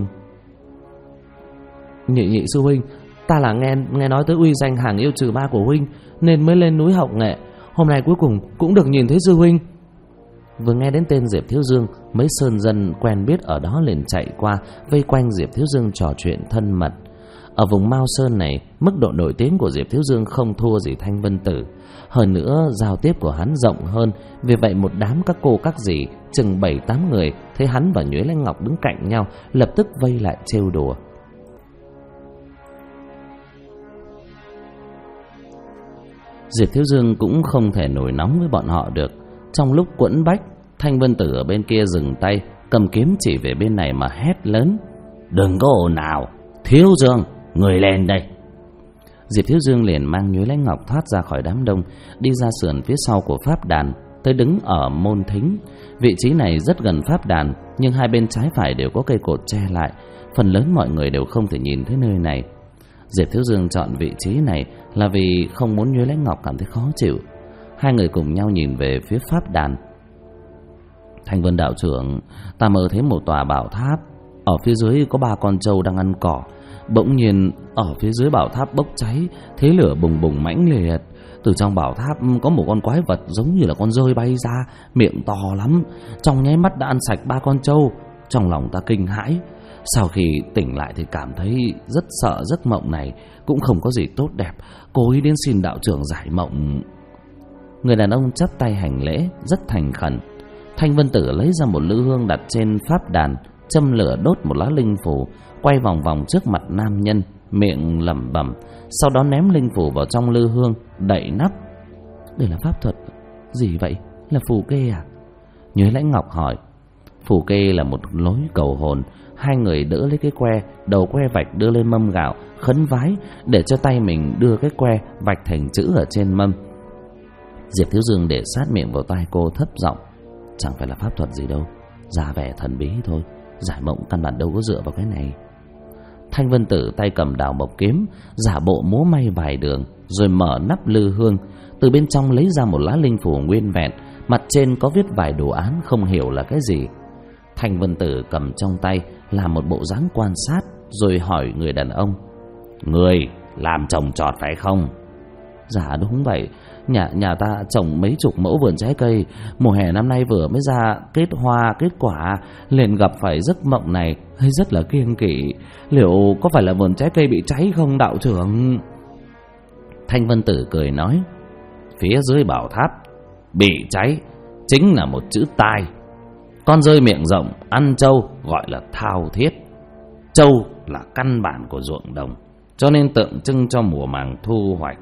Nhị sư huynh, ta là nghe nói tới uy danh hàng yêu trừ ma của huynh nên mới lên núi học nghệ, hôm nay cuối cùng cũng được nhìn thấy sư huynh. Vừa nghe đến tên Diệp Thiếu Dương, mấy sơn dân quen biết ở đó liền chạy qua vây quanh Diệp Thiếu Dương trò chuyện thân mật. Ở vùng Mao Sơn này, mức độ nổi tiếng của Diệp Thiếu Dương không thua gì Thanh Vân Tử. Hơn nữa, giao tiếp của hắn rộng hơn. Vì vậy một đám các cô các dì, chừng 7-8 người, thấy hắn và Nhuế Lãnh Ngọc đứng cạnh nhau, lập tức vây lại trêu đùa. Diệp Thiếu Dương cũng không thể nổi nóng với bọn họ được. Trong lúc quẫn bách, Thanh Vân Tử ở bên kia dừng tay, cầm kiếm chỉ về bên này mà hét lớn. Đừng có ồn ào, Thiếu Dương, người lên đây. Diệp Thiếu Dương liền mang Nhuế Lãnh Ngọc thoát ra khỏi đám đông, đi ra sườn phía sau của pháp đàn, tới đứng ở môn thính. Vị trí này rất gần pháp đàn, nhưng hai bên trái phải đều có cây cột che lại, phần lớn mọi người đều không thể nhìn thấy nơi này. Diệp Thiếu Dương chọn vị trí này là vì không muốn Nhuế Lãnh Ngọc cảm thấy khó chịu. Hai người cùng nhau nhìn về phía pháp đàn. Thanh Vân đạo trưởng, ta mơ thấy một tòa bảo tháp, ở phía dưới có 3 con trâu đang ăn cỏ. Bỗng nhiên ở phía dưới bảo tháp bốc cháy, thế lửa bùng bùng mãnh liệt. Từ trong bảo tháp có một con quái vật giống như là con dơi bay ra, miệng to lắm, trong nháy mắt đã ăn sạch 3 con trâu. Trong lòng ta kinh hãi. Sau khi tỉnh lại thì cảm thấy rất sợ giấc mộng này cũng không có gì tốt đẹp, cố ý đến xin đạo trưởng giải mộng. Người đàn ông chắp tay hành lễ rất thành khẩn. Thanh Vân Tử lấy ra một lư hương đặt trên pháp đàn, châm lửa đốt một lá linh phù, quay vòng vòng trước mặt nam nhân, miệng lẩm bẩm, sau đó ném linh phù vào trong lư hương, đậy nắp. Đây là pháp thuật gì vậy? Là phù kê à? Nhuế Lãnh Ngọc hỏi. Phù kê là một lối cầu hồn. Hai người đỡ lấy cái que, đầu que vạch đưa lên mâm gạo, khấn vái để cho tay mình đưa cái que vạch thành chữ ở trên mâm. Diệp Thiếu Dương để sát miệng vào tai cô thấp giọng, chẳng phải là pháp thuật gì đâu, ra vẻ thần bí thôi, giải mộng căn bản đâu có dựa vào cái này. Thanh Vân Tử tay cầm đào mộc kiếm, giả bộ múa may vài đường, rồi mở nắp lư hương, từ bên trong lấy ra một lá linh phù nguyên vẹn, mặt trên có viết vài đồ án không hiểu là cái gì. Thanh Vân Tử cầm trong tay làm một bộ dáng quan sát, rồi hỏi người đàn ông, người làm trồng trọt phải không? Dạ đúng vậy, nhà ta trồng mấy chục mẫu vườn trái cây, mùa hè năm nay vừa mới ra kết hoa kết quả, liền gặp phải giấc mộng này, hay rất là kiêng kỵ. Liệu có phải là vườn trái cây bị cháy không đạo trưởng? Thanh Vân Tử cười nói, phía dưới bảo tháp bị cháy chính là một chữ tai. Con rơi miệng rộng ăn trâu gọi là thao thiết. Trâu là căn bản của ruộng đồng, cho nên tượng trưng cho mùa màng thu hoạch.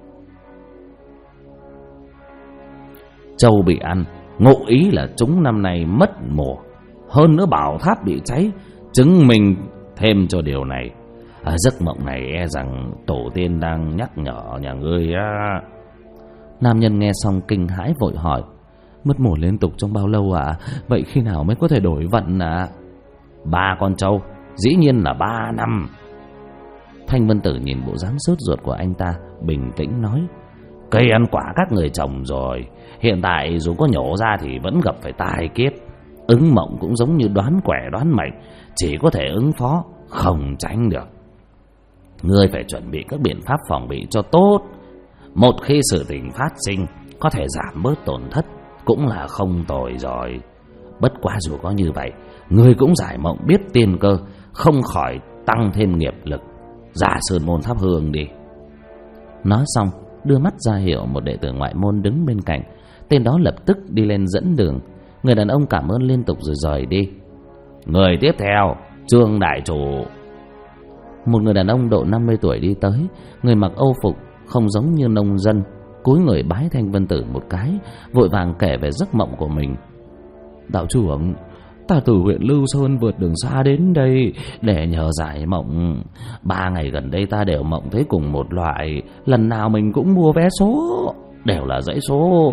Trâu bị ăn ngụ ý là chúng năm nay mất mùa. Hơn nữa bảo tháp bị cháy chứng minh thêm cho điều này. Giấc mộng này e rằng tổ tiên đang nhắc nhở nhà ngươi á. Nam nhân nghe xong kinh hãi vội hỏi, mất mùa liên tục trong bao lâu ạ? Vậy khi nào mới có thể đổi vận ạ? 3 con trâu, dĩ nhiên là 3 năm. Thanh Vân Tử nhìn bộ dáng sốt ruột của anh ta, bình tĩnh nói, cây ăn quả các người trồng rồi, hiện tại dù có nhổ ra thì vẫn gặp phải tai kiếp. Ứng mộng cũng giống như đoán quẻ đoán mệnh, chỉ có thể ứng phó, không tránh được. Ngươi phải chuẩn bị các biện pháp phòng bị cho tốt. Một khi sự tình phát sinh, có thể giảm bớt tổn thất cũng là không tồi rồi. Bất quá dù có như vậy, ngươi cũng giải mộng biết tiên cơ, không khỏi tăng thêm nghiệp lực. Ra sơn môn thắp hương đi. Nói xong đưa mắt ra hiệu một đệ tử ngoại môn đứng bên cạnh. Tên đó lập tức đi lên dẫn đường. Người đàn ông cảm ơn liên tục rồi rời đi. Người tiếp theo, Trương đại chủ. Một người đàn ông độ 50 tuổi đi tới. Người mặc âu phục, không giống như nông dân, cúi người bái Thanh Vân Tử một cái, vội vàng kể về giấc mộng của mình. Đạo trưởng, ta từ huyện Lưu Sơn vượt đường xa đến đây để nhờ giải mộng. 3 ngày gần đây ta đều mộng thấy cùng một loại, lần nào mình cũng mua vé số, đều là dãy số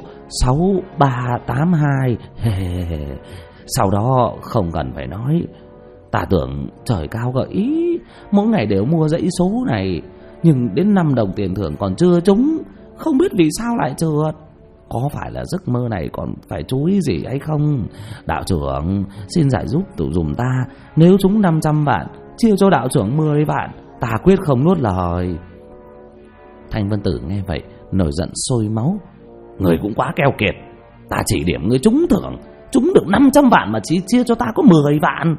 6382. Sau đó không cần phải nói, ta tưởng trời cao gợi ý, mỗi ngày đều mua dãy số này, nhưng đến 5 đồng tiền thưởng còn chưa trúng, không biết vì sao lại trượt. Có phải là giấc mơ này còn phải chú ý gì hay không? Đạo trưởng xin giải giúp dùm ta, nếu trúng 500 vạn chia cho đạo trưởng 10 vạn, ta quyết không nuốt lời. Thanh Vân Tử nghe vậy nổi giận sôi máu. Người cũng quá keo kiệt, ta chỉ điểm người trúng thưởng, trúng được 500 vạn mà chỉ chia cho ta có 10 vạn.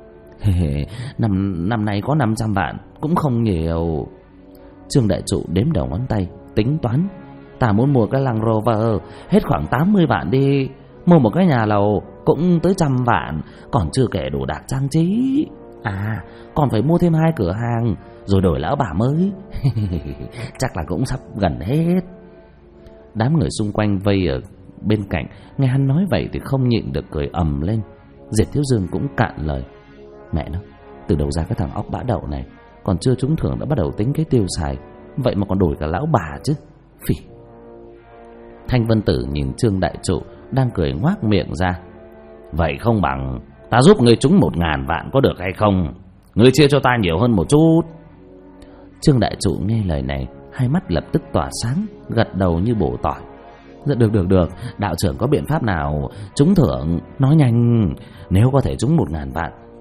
Năm nay có 500 vạn cũng không nhiều. Trương đại trụ đếm đầu ngón tay tính toán, ta muốn mua cái Land Rover hết khoảng 80 vạn đi, mua một cái nhà lầu cũng tới 100 vạn, còn chưa kể đồ đạc trang trí. Còn phải mua thêm 2 cửa hàng rồi đổi lão bà mới. Chắc là cũng sắp gần hết. Đám người xung quanh vây ở bên cạnh nghe hắn nói vậy thì không nhịn được cười ầm lên. Diệp Thiếu Dương cũng cạn lời, mẹ nó, từ đầu ra cái thằng óc bã đậu này, còn chưa trúng thưởng đã bắt đầu tính cái tiêu xài, vậy mà còn đổi cả lão bà chứ, phỉ. Thanh Vân Tử nhìn Trương đại trụ đang cười ngoác miệng ra. Vậy không bằng ta giúp ngươi trúng 1.000 vạn có được hay không? Ngươi chia cho ta nhiều hơn một chút. Trương đại trụ nghe lời này, hai mắt lập tức tỏa sáng, gật đầu như bổ tỏi. Dạ, được, đạo trưởng có biện pháp nào trúng thưởng nói nhanh. Nếu có thể trúng 1.000 vạn,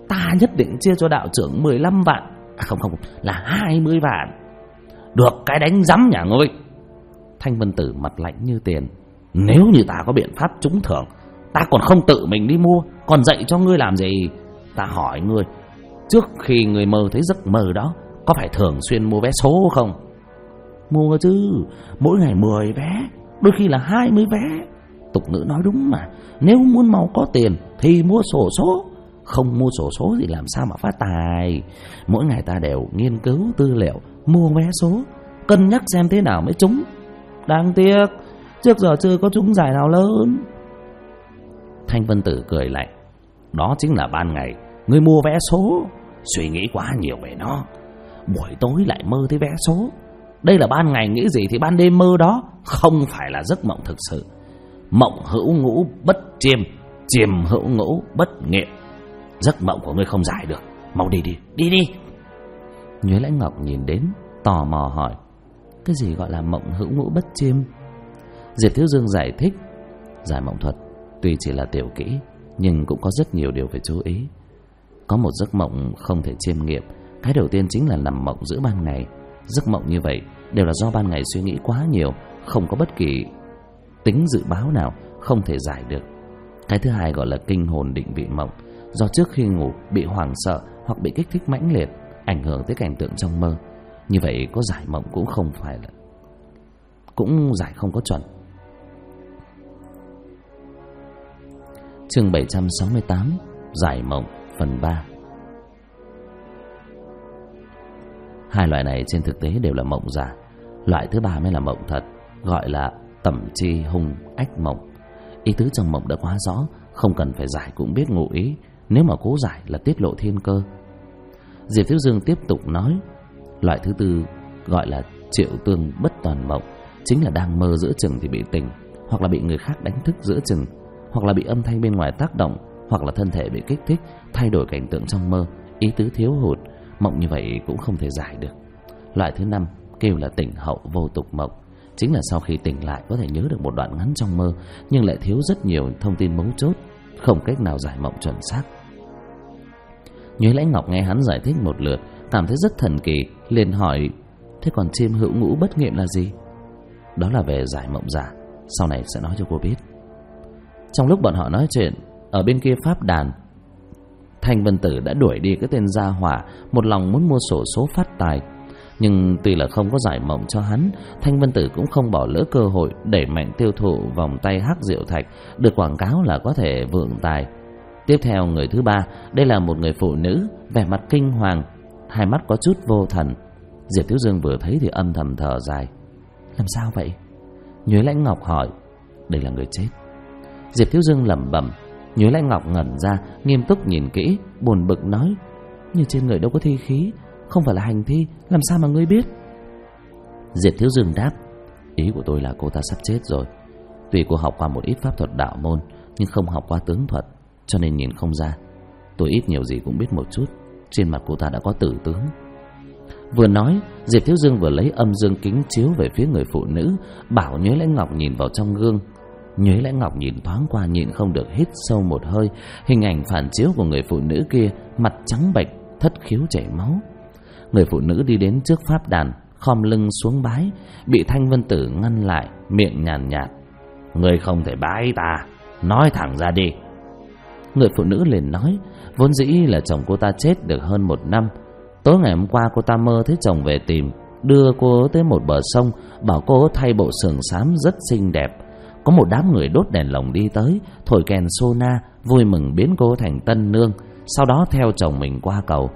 ta nhất định chia cho đạo trưởng 15 vạn. Không, là 20 vạn. Được cái đánh rắm nhà ngươi. Thanh Vân Tử mặt lạnh như tiền. Nếu như ta có biện pháp trúng thưởng, ta còn không tự mình đi mua, còn dạy cho ngươi làm gì? Ta hỏi ngươi, trước khi ngươi mơ thấy giấc mơ đó, có phải thường xuyên mua vé số không? Mua chứ, mỗi ngày 10 vé, đôi khi là 20 vé. Tục ngữ nói đúng mà, nếu muốn mau có tiền thì mua xổ số. Không mua xổ số thì làm sao mà phát tài. Mỗi ngày ta đều nghiên cứu tư liệu, mua vé số, cân nhắc xem thế nào mới trúng. Đáng tiếc trước giờ chưa có trúng giải nào lớn. Thanh Vân Tử cười lạnh. Đó chính là ban ngày ngươi mua vé số, suy nghĩ quá nhiều về nó. Buổi tối lại mơ thấy vé số. Đây là ban ngày nghĩ gì thì ban đêm mơ đó, không phải là giấc mộng thực sự. Mộng hữu ngũ bất chiêm, chiêm hữu ngũ bất nghiệm. Giấc mộng của ngươi không giải được. Mau đi đi. Nhuế Lãnh Ngọc nhìn đến, tò mò hỏi, cái gì gọi là mộng hữu ngũ bất chiêm? Diệp Thiếu Dương giải thích, giải mộng thuật tuy chỉ là tiểu kỹ, nhưng cũng có rất nhiều điều phải chú ý. Có một giấc mộng không thể chiêm nghiệm. Cái đầu tiên chính là nằm mộng giữa ban ngày. Giấc mộng như vậy đều là do ban ngày suy nghĩ quá nhiều, không có bất kỳ tính dự báo nào, không thể giải được. Cái thứ hai gọi là kinh hồn định vị mộng, do trước khi ngủ bị hoảng sợ hoặc bị kích thích mãnh liệt, ảnh hưởng tới cảnh tượng trong mơ. Như vậy có giải mộng cũng không phải là, cũng giải không có chuẩn. Chương 768, giải mộng phần 3. Hai loại này trên thực tế đều là mộng giả. Loại thứ ba mới là mộng thật, gọi là tẩm chi hung ách mộng. Ý tứ trong mộng đã quá rõ, không cần phải giải cũng biết ngụ ý. Nếu mà cố giải là tiết lộ thiên cơ. Diệp Thiếu Dương tiếp tục nói, loại thứ tư gọi là triệu tương bất toàn mộng, chính là đang mơ giữa chừng thì bị tỉnh, hoặc là bị người khác đánh thức giữa chừng, hoặc là bị âm thanh bên ngoài tác động, hoặc là thân thể bị kích thích, thay đổi cảnh tượng trong mơ, ý tứ thiếu hụt. Mộng như vậy cũng không thể giải được. Loại thứ năm kêu là tỉnh hậu vô tục mộng, chính là sau khi tỉnh lại có thể nhớ được một đoạn ngắn trong mơ, nhưng lại thiếu rất nhiều thông tin mấu chốt, không cách nào giải mộng chuẩn xác. Nhuế Lãnh Ngọc nghe hắn giải thích một lượt, cảm thấy rất thần kỳ, liền hỏi, thế còn chiêm hữu ngũ bất nghiệm là gì? Đó là về giải mộng giả, sau này sẽ nói cho cô biết. Trong lúc bọn họ nói chuyện, ở bên kia pháp đàn, Thanh Vân Tử đã đuổi đi cái tên gia hỏa một lòng muốn mua xổ số phát tài. Nhưng tuy là không có giải mộng cho hắn, Thanh Vân Tử cũng không bỏ lỡ cơ hội đẩy mạnh tiêu thụ vòng tay hắc diệu thạch, được quảng cáo là có thể vượng tài. Tiếp theo người thứ ba, đây là một người phụ nữ, vẻ mặt kinh hoàng, hai mắt có chút vô thần. Diệp Thiếu Dương vừa thấy thì âm thầm thở dài. Làm sao vậy? Nhuế Lãnh Ngọc hỏi. Đây là người chết. Diệp Thiếu Dương lẩm bẩm. Nhuế Lãnh Ngọc ngẩn ra, nghiêm túc nhìn kỹ, buồn bực nói, nhưng trên người đâu có thi khí, không phải là hành thi, làm sao mà ngươi biết? Diệp Thiếu Dương đáp, ý của tôi là cô ta sắp chết rồi. Tuy cô học qua một ít pháp thuật đạo môn, nhưng không học qua tướng thuật, cho nên nhìn không ra. Tôi ít nhiều gì cũng biết một chút, trên mặt cô ta đã có tử tướng. Vừa nói, Diệp Thiếu Dương vừa lấy âm dương kính chiếu về phía người phụ nữ, bảo Nhuế Lãnh Ngọc nhìn vào trong gương. Nhuế Lãnh Ngọc nhìn thoáng qua, nhịn không được hít sâu một hơi. Hình ảnh phản chiếu của người phụ nữ kia, mặt trắng bệch, thất khiếu chảy máu. Người phụ nữ đi đến trước pháp đàn, khom lưng xuống bái, bị Thanh Vân Tử ngăn lại, miệng nhàn nhạt, người không thể bái ta, nói thẳng ra đi. Người phụ nữ liền nói, vốn dĩ là chồng cô ta chết được hơn 1 năm. Tối ngày hôm qua cô ta mơ thấy chồng về tìm, đưa cô tới một bờ sông, bảo cô thay bộ sườn xám rất xinh đẹp. Có một đám người đốt đèn lồng đi tới, thổi kèn sô na, vui mừng biến cô thành tân nương, sau đó theo chồng mình qua cầu.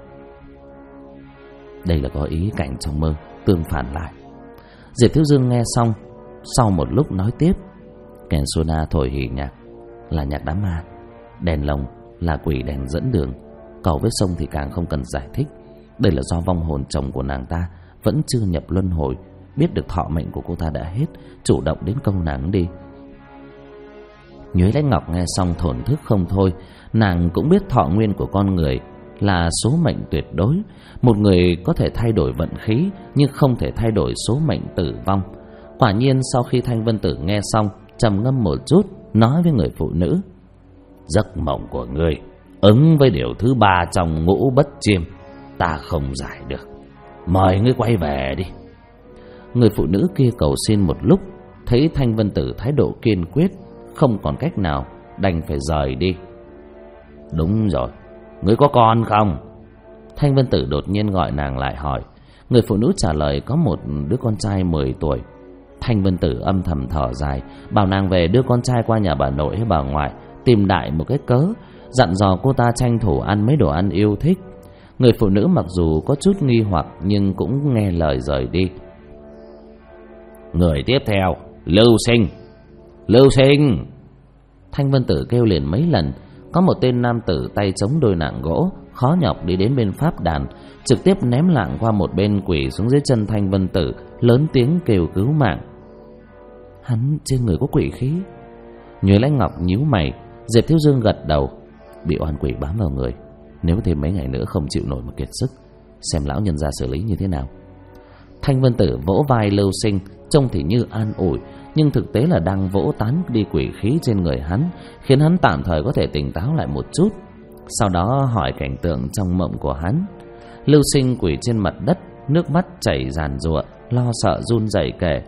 Đây là có ý cảnh trong mơ tương phản lại. Diệp Thiếu Dương nghe xong, sau một lúc nói tiếp, kèn sô na thổi hỉ nhạc là nhạc đám ma, đèn lồng là quỷ đèn dẫn đường, cầu với sông thì càng không cần giải thích. Đây là do vong hồn chồng của nàng ta vẫn chưa nhập luân hồi, biết được thọ mệnh của cô ta đã hết, chủ động đến câu nàng đi. Nhuế Lãnh Ngọc nghe xong thổn thức không thôi. Nàng cũng biết thọ nguyên của con người là số mệnh tuyệt đối. Một người có thể thay đổi vận khí, nhưng không thể thay đổi số mệnh tử vong. Quả nhiên sau khi Thanh Vân Tử nghe xong, trầm ngâm một chút, nói với người phụ nữ, giấc mộng của ngươi ứng với điều thứ 3 trong ngũ bất chiêm, ta không giải được. Mời ngươi quay về đi. Người phụ nữ kia cầu xin một lúc, thấy Thanh Vân Tử thái độ kiên quyết, không còn cách nào, đành phải rời đi. Đúng rồi, ngươi có con không? Thanh Vân Tử đột nhiên gọi nàng lại hỏi. Người phụ nữ trả lời có một đứa con trai 10 tuổi. Thanh Vân Tử âm thầm thở dài, bảo nàng về đưa con trai qua nhà bà nội hay bà ngoại, tìm đại một cái cớ, dặn dò cô ta tranh thủ ăn mấy đồ ăn yêu thích. Người phụ nữ mặc dù có chút nghi hoặc nhưng cũng nghe lời rời đi. Người tiếp theo, Lưu Sinh. Lưu Sinh! Thanh Vân Tử kêu liền mấy lần. Có một tên nam tử tay chống đôi nạng gỗ, khó nhọc đi đến bên pháp đàn, trực tiếp ném lạng qua một bên, quỳ xuống dưới chân Thanh Vân Tử, lớn tiếng kêu cứu mạng. Hắn trên người có quỷ khí. Nhuế Lãnh Ngọc nhíu mày. Diệp Thiếu Dương gật đầu. Bị oan quỷ bám vào người, nếu thêm mấy ngày nữa không chịu nổi mà kiệt sức, xem lão nhân gia xử lý như thế nào. Thanh Vân Tử vỗ vai Lưu Sinh, trông thì như an ủi, nhưng thực tế là đang vỗ tán đi quỷ khí trên người hắn, khiến hắn tạm thời có thể tỉnh táo lại một chút. Sau đó hỏi cảnh tượng trong mộng của hắn. Lưu Sinh quỳ trên mặt đất, nước mắt chảy ràn rụa, lo sợ run rẩy kể.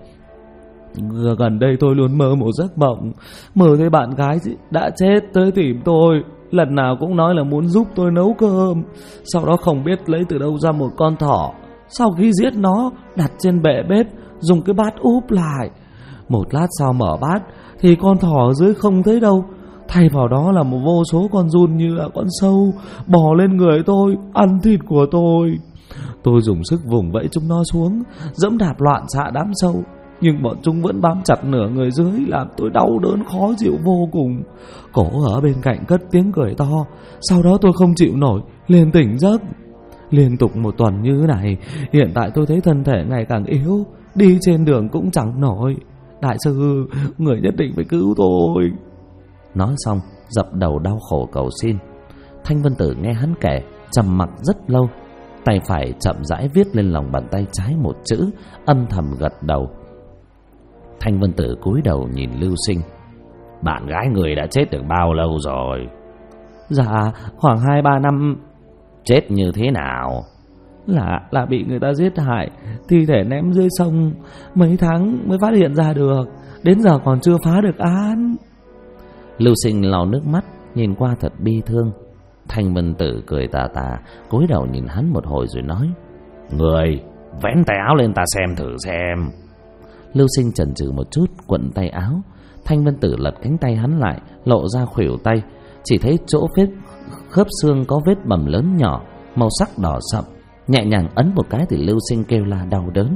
Gần đây tôi luôn mơ một giấc mộng, mơ thấy bạn gái đã chết tới tìm tôi, lần nào cũng nói là muốn giúp tôi nấu cơm. Sau đó không biết lấy từ đâu ra một con thỏ, sau khi giết nó đặt trên bệ bếp, dùng cái bát úp lại. Một lát sau mở bát thì con thỏ ở dưới không thấy đâu, thay vào đó là một vô số con giun như là con sâu bò lên người tôi, ăn thịt của tôi. Tôi dùng sức vùng vẫy chúng nó xuống, dẫm đạp loạn xạ đám sâu, nhưng bọn chúng vẫn bám chặt nửa người dưới, làm tôi đau đớn khó chịu vô cùng. Cổ ở bên cạnh cất tiếng cười to. Sau đó tôi không chịu nổi, liền tỉnh giấc. Liên tục một tuần như thế này, hiện tại tôi thấy thân thể ngày càng yếu, đi trên đường cũng chẳng nổi. Đại sư, người nhất định phải cứu tôi. Nói xong dập đầu đau khổ cầu xin. Thanh Vân Tử nghe hắn kể, trầm mặc rất lâu, tay phải chậm rãi viết lên lòng bàn tay trái một chữ, âm thầm gật đầu. Thanh Vân Tử cúi đầu nhìn Lưu Sinh. Bạn gái người đã chết được bao lâu rồi? Dạ khoảng 2-3 năm. Chết như thế nào? Là bị người ta giết hại, thi thể ném dưới sông, mấy tháng mới phát hiện ra được, đến giờ còn chưa phá được án. Lưu Sinh lau nước mắt, nhìn qua thật bi thương. Thanh Vân Tử cười tà tà, cúi đầu nhìn hắn một hồi rồi nói. Người vén tay áo lên ta xem thử xem. Lưu Sinh chần chừ một chút, quận tay áo. Thanh Vân Tử lật cánh tay hắn lại, lộ ra khuỷu tay, chỉ thấy chỗ vết khớp xương có vết bầm lớn nhỏ, màu sắc đỏ sậm. Nhẹ nhàng ấn một cái thì Lưu Sinh kêu la đau đớn.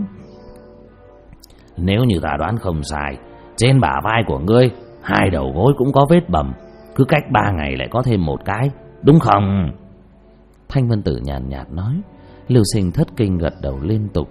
Nếu như ta đoán không sai, trên bả vai của ngươi, 2 đầu gối cũng có vết bầm, cứ cách 3 ngày lại có thêm một cái, đúng không? Thanh Vân Tử nhàn nhạt nói. Lưu Sinh thất kinh gật đầu liên tục.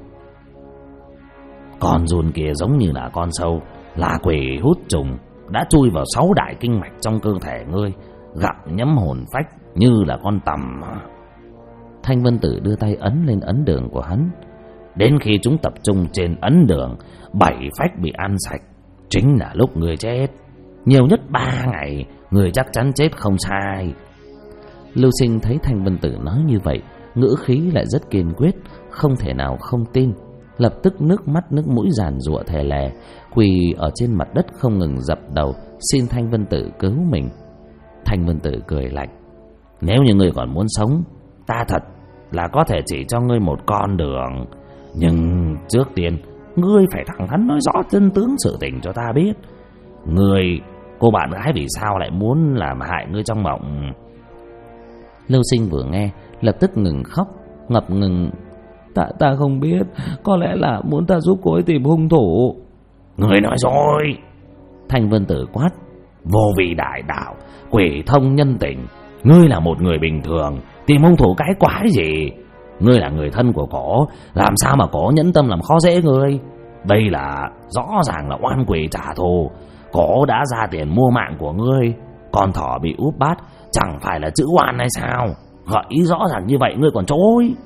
Con giun kia giống như là con sâu, là quỷ hút trùng, đã chui vào 6 đại kinh mạch trong cơ thể ngươi, gặm nhấm hồn phách như là con tằm. Thanh Vân Tử đưa tay ấn lên ấn đường của hắn. Đến khi chúng tập trung trên ấn đường, 7 phách bị ăn sạch, chính là lúc người chết. Nhiều nhất 3 ngày, người chắc chắn chết không sai. Lưu Sinh thấy Thanh Vân Tử nói như vậy, ngữ khí lại rất kiên quyết, không thể nào không tin. Lập tức nước mắt nước mũi giàn giụa thè lè, quỳ ở trên mặt đất không ngừng dập đầu xin Thanh Vân Tử cứu mình. Thanh Vân Tử cười lạnh. Nếu như ngươi còn muốn sống, ta thật là có thể chỉ cho ngươi một con đường, nhưng trước tiên ngươi phải thẳng thắn nói rõ chân tướng sự tình cho ta biết. Cô bạn gái vì sao lại muốn làm hại ngươi trong mộng? Lưu Sinh vừa nghe lập tức ngừng khóc, ngập ngừng. Ta không biết, có lẽ là muốn ta giúp cô ấy tìm hung thủ. Ngươi nói rồi. Thanh Vân Tử quát. Vô vị đại đạo, quỷ thông nhân tình, ngươi là một người bình thường, tìm hung thủ cái quái gì? Ngươi là người thân của cổ, làm sao mà cổ nhẫn tâm làm khó dễ ngươi? Đây là rõ ràng là oan quỷ trả thù. Cổ đã ra tiền mua mạng của ngươi, con thỏ bị úp bát chẳng phải là chữ oan hay sao? Gợi ý rõ ràng như vậy ngươi còn chối.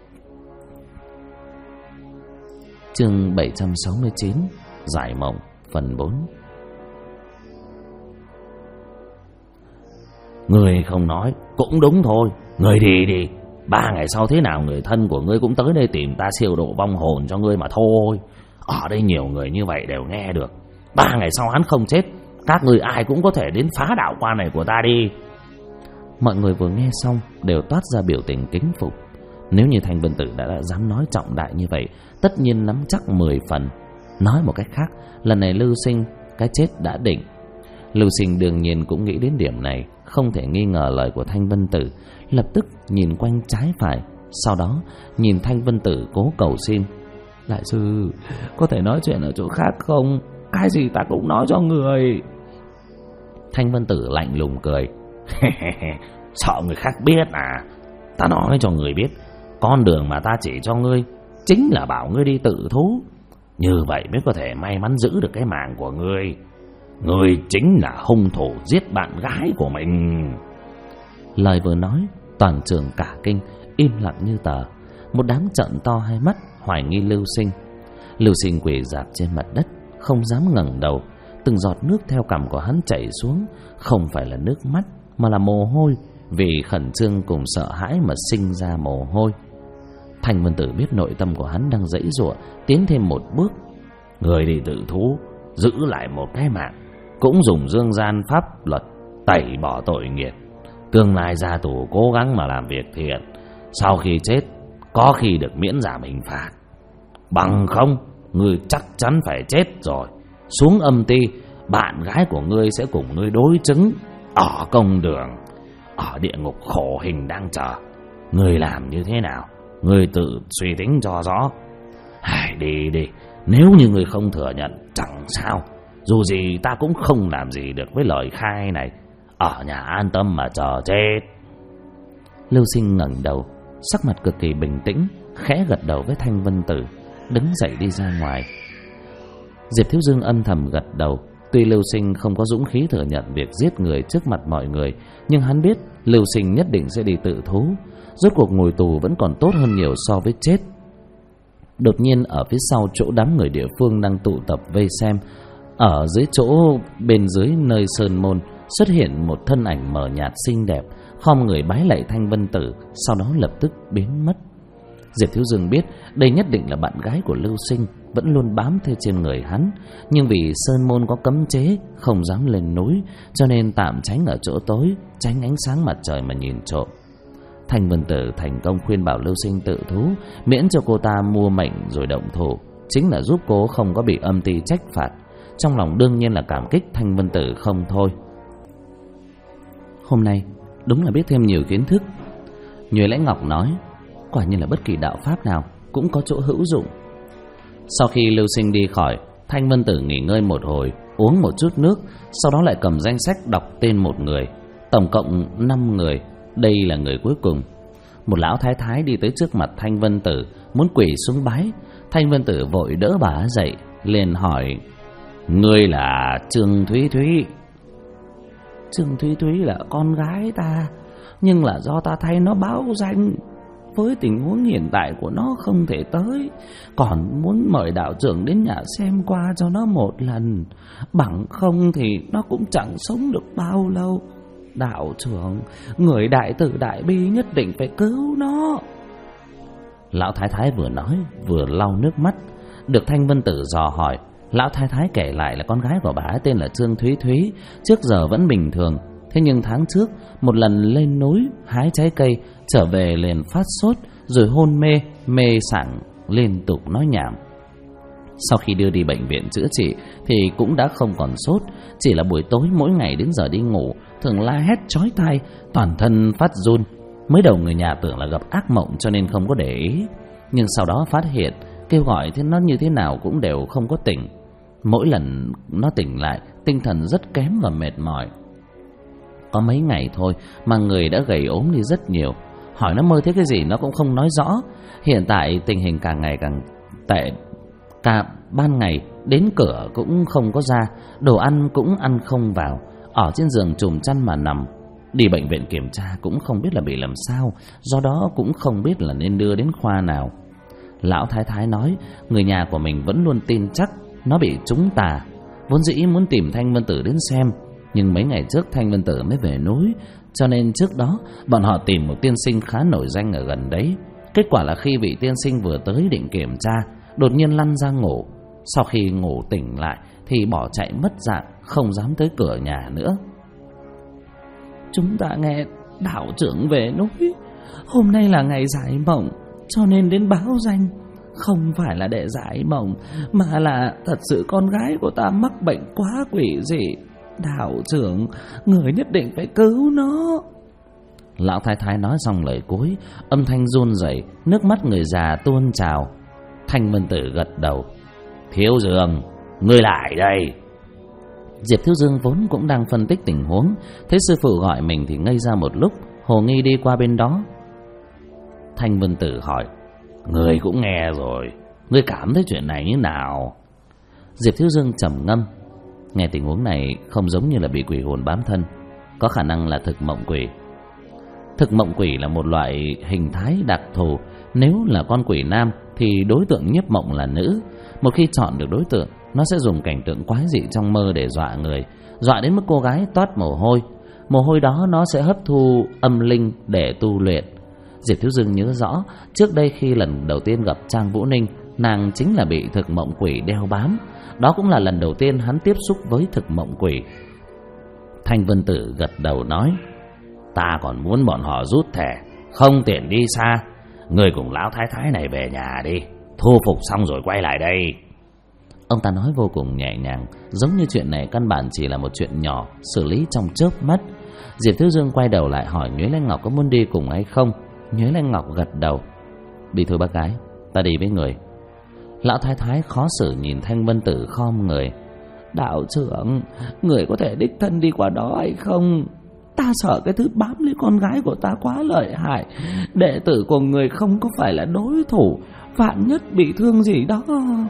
Chương 769 Giải mộng phần 4. Ngươi không nói Cũng đúng thôi, ngươi đi. 3 ngày sau thế nào người thân của ngươi cũng tới đây tìm ta siêu độ vong hồn cho ngươi mà thôi. Ở đây nhiều người như vậy đều nghe được. 3 ngày sau hắn không chết, các ngươi ai cũng có thể đến phá đạo quan này của ta đi. Mọi người vừa nghe xong đều toát ra biểu tình kính phục. Nếu như Thanh Vân Tử đã dám nói trọng đại như vậy, tất nhiên nắm chắc 10 phần. Nói một cách khác, lần này Lưu Sinh cái chết đã định. Lưu Sinh đương nhiên cũng nghĩ đến điểm này, không thể nghi ngờ lời của Thanh Vân Tử, lập tức nhìn quanh trái phải, sau đó nhìn Thanh Vân Tử cố cầu xin: đại sư, có thể nói chuyện ở chỗ khác không? Cái gì ta cũng nói cho người. Thanh Vân Tử lạnh lùng cười. Sợ người khác biết à? Ta nói cho người biết, con đường mà ta chỉ cho ngươi chính là bảo ngươi đi tự thú. Như vậy mới có thể may mắn giữ được cái mạng của ngươi. Ngươi chính là hung thủ giết bạn gái của mình. Lời vừa nói, toàn trường cả kinh, im lặng như tờ. Một đám trợn to hai mắt, hoài nghi Lưu Sinh. Lưu Sinh quỳ rạp trên mặt đất, không dám ngẩng đầu. Từng giọt nước theo cằm của hắn chảy xuống, không phải là nước mắt mà là mồ hôi, vì khẩn trương cùng sợ hãi mà sinh ra mồ hôi. Thanh Vân Tử biết nội tâm của hắn đang giãy giụa, tiến thêm một bước. Người đi tự thú, giữ lại một cái mạng, cũng dùng dương gian pháp luật tẩy bỏ tội nghiệp. Tương lai ra tù cố gắng mà làm việc thiện, sau khi chết có khi được miễn giảm hình phạt. Bằng không, ngươi chắc chắn phải chết rồi. Xuống âm ty, bạn gái của ngươi sẽ cùng ngươi đối chứng ở công đường. Ở địa ngục khổ hình đang chờ. Ngươi làm như thế nào, ngươi tự suy tính cho rõ. Đi, nếu như ngươi không thừa nhận chẳng sao, dù gì ta cũng không làm gì được với lời khai này. Ở nhà an tâm mà chờ chết. Lưu Sinh ngẩng đầu, sắc mặt cực kỳ bình tĩnh, khẽ gật đầu với Thanh Vân Tử, đứng dậy đi ra ngoài. Diệp Thiếu Dương âm thầm gật đầu. Tuy Lưu Sinh không có dũng khí thừa nhận việc giết người trước mặt mọi người, nhưng hắn biết Lưu Sinh nhất định sẽ đi tự thú. Rốt cuộc ngồi tù vẫn còn tốt hơn nhiều so với chết. Đột nhiên ở phía sau chỗ đám người địa phương đang tụ tập vây xem, ở dưới chỗ bên dưới nơi sơn môn xuất hiện một thân ảnh mờ nhạt xinh đẹp, khom người bái lạy Thanh Vân Tử, sau đó lập tức biến mất. Diệp Thiếu Dương biết đây nhất định là bạn gái của Lưu Sinh, vẫn luôn bám theo trên người hắn, nhưng vì sơn môn có cấm chế không dám lên núi, cho nên tạm tránh ở chỗ tối, tránh ánh sáng mặt trời mà nhìn trộm. Thanh Vân Tử thành công khuyên bảo Lưu Sinh tự thú, miễn cho cô ta mua mệnh rồi động thủ, chính là giúp cô không có bị âm ty trách phạt. Trong lòng đương nhiên là cảm kích Thanh Vân Tử không thôi. Hôm nay đúng là biết thêm nhiều kiến thức. Nhuệ Lãnh Ngọc nói, quả nhiên là bất kỳ đạo pháp nào cũng có chỗ hữu dụng. Sau khi Lưu Sinh đi khỏi, Thanh Vân Tử nghỉ ngơi một hồi, uống một chút nước, sau đó lại cầm danh sách đọc tên một người. Tổng cộng 5 người, đây là người cuối cùng. Một lão thái thái đi tới trước mặt Thanh Vân Tử, muốn quỳ xuống bái. Thanh Vân Tử vội đỡ bà dậy, liền hỏi, ngươi là Trương Thúy Thúy? Trương Thúy Thúy là con gái ta, nhưng là do ta thay nó báo danh. Với tình huống hiện tại của nó không thể tới, còn muốn mời đạo trưởng đến nhà xem qua cho nó một lần, bằng không thì nó cũng chẳng sống được bao lâu. Đạo trưởng, người đại từ đại bi nhất định phải cứu nó. Lão thái thái vừa nói vừa lau nước mắt. Được Thanh Vân Tử dò hỏi, lão thái thái kể lại là con gái của bà ấy tên là Trương Thúy Thúy, trước giờ vẫn bình thường. Thế nhưng tháng trước một lần lên núi hái trái cây, trở về liền phát sốt, rồi hôn mê, mê sảng, liên tục nói nhảm. Sau khi đưa đi bệnh viện chữa trị thì cũng đã không còn sốt, chỉ là buổi tối mỗi ngày đến giờ đi ngủ thường la hét chói tai, toàn thân phát run. Mới đầu người nhà tưởng là gặp ác mộng cho nên không có để ý, nhưng sau đó phát hiện kêu gọi thế nó như thế nào cũng đều không có tỉnh. Mỗi lần nó tỉnh lại, tinh thần rất kém và mệt mỏi. Có mấy ngày thôi mà người đã gầy ốm đi rất nhiều. Hỏi nó mơ thấy cái gì nó cũng không nói rõ. Hiện tại tình hình càng ngày càng tệ, cả ban ngày đến cửa cũng không có ra, đồ ăn cũng ăn không vào, ở trên giường trùm chăn mà nằm. Đi bệnh viện kiểm tra cũng không biết là bị làm sao, do đó cũng không biết là nên đưa đến khoa nào. Lão thái thái nói người nhà của mình vẫn luôn tin chắc nó bị trúng tà, vốn dĩ muốn tìm Thanh Vân Tử đến xem, Nhưng mấy ngày trước Thanh Vân Tử mới về núi, cho nên trước đó bọn họ tìm một tiên sinh khá nổi danh ở gần đấy. Kết quả là khi vị tiên sinh vừa tới định kiểm tra, đột nhiên lăn ra ngủ. Sau khi ngủ tỉnh lại thì bỏ chạy mất dạng, không dám tới cửa nhà nữa. Chúng ta nghe đạo trưởng về núi, hôm nay là ngày giải mộng, cho nên đến báo danh. Không phải là để giải mộng, mà là thật sự con gái của ta mắc bệnh quá quỷ dị. Đạo trưởng, người nhất định phải cứu nó. Lão thái thái nói xong lời cuối, âm thanh run rẩy, nước mắt người già tuôn trào. Thanh Vân Tử gật đầu. Thiếu Dương, ngươi lại đây. Diệp Thiếu Dương vốn cũng đang phân tích tình huống, thấy sư phụ gọi mình thì ngây ra một lúc, hồ nghi đi qua bên đó. Thanh Vân Tử hỏi, ngươi cũng nghe rồi, ngươi cảm thấy chuyện này như nào? Diệp Thiếu Dương trầm ngâm. Nghe tình huống này không giống như là bị quỷ hồn bám thân, có khả năng là thực mộng quỷ. Thực mộng quỷ là một loại hình thái đặc thù. Nếu là con quỷ nam thì đối tượng nhiếp mộng là nữ. Một khi chọn được đối tượng, nó sẽ dùng cảnh tượng quái dị trong mơ để dọa người, dọa đến mức cô gái toát mồ hôi. Mồ hôi đó nó sẽ hấp thu âm linh để tu luyện. Diệp Thiếu Dương nhớ rõ, trước đây khi lần đầu tiên gặp Trang Vũ Ninh, nàng chính là bị thực mộng quỷ đeo bám. Đó cũng là lần đầu tiên hắn tiếp xúc với thực mộng quỷ. Thanh Vân Tử gật đầu nói, ta còn muốn bọn họ rút thẻ, không tiện đi xa. Người cùng lão thái thái này về nhà đi, thu phục xong rồi quay lại đây. Ông ta nói vô cùng nhẹ nhàng, giống như chuyện này căn bản chỉ là một chuyện nhỏ, xử lý trong chớp mắt. Diệp Thiếu Dương quay đầu lại hỏi Nhuế Lan Ngọc có muốn đi cùng hay không. Nhuế Lan Ngọc gật đầu. Đi thôi bác gái, ta đi với người. Lão thái thái khó xử nhìn Thanh Vân Tử khom người. Đạo trưởng, người có thể đích thân đi qua đó hay không? Ta sợ cái thứ bám lấy con gái của ta quá lợi hại. Đệ tử của người không có phải là đối thủ, vạn nhất bị thương gì đó.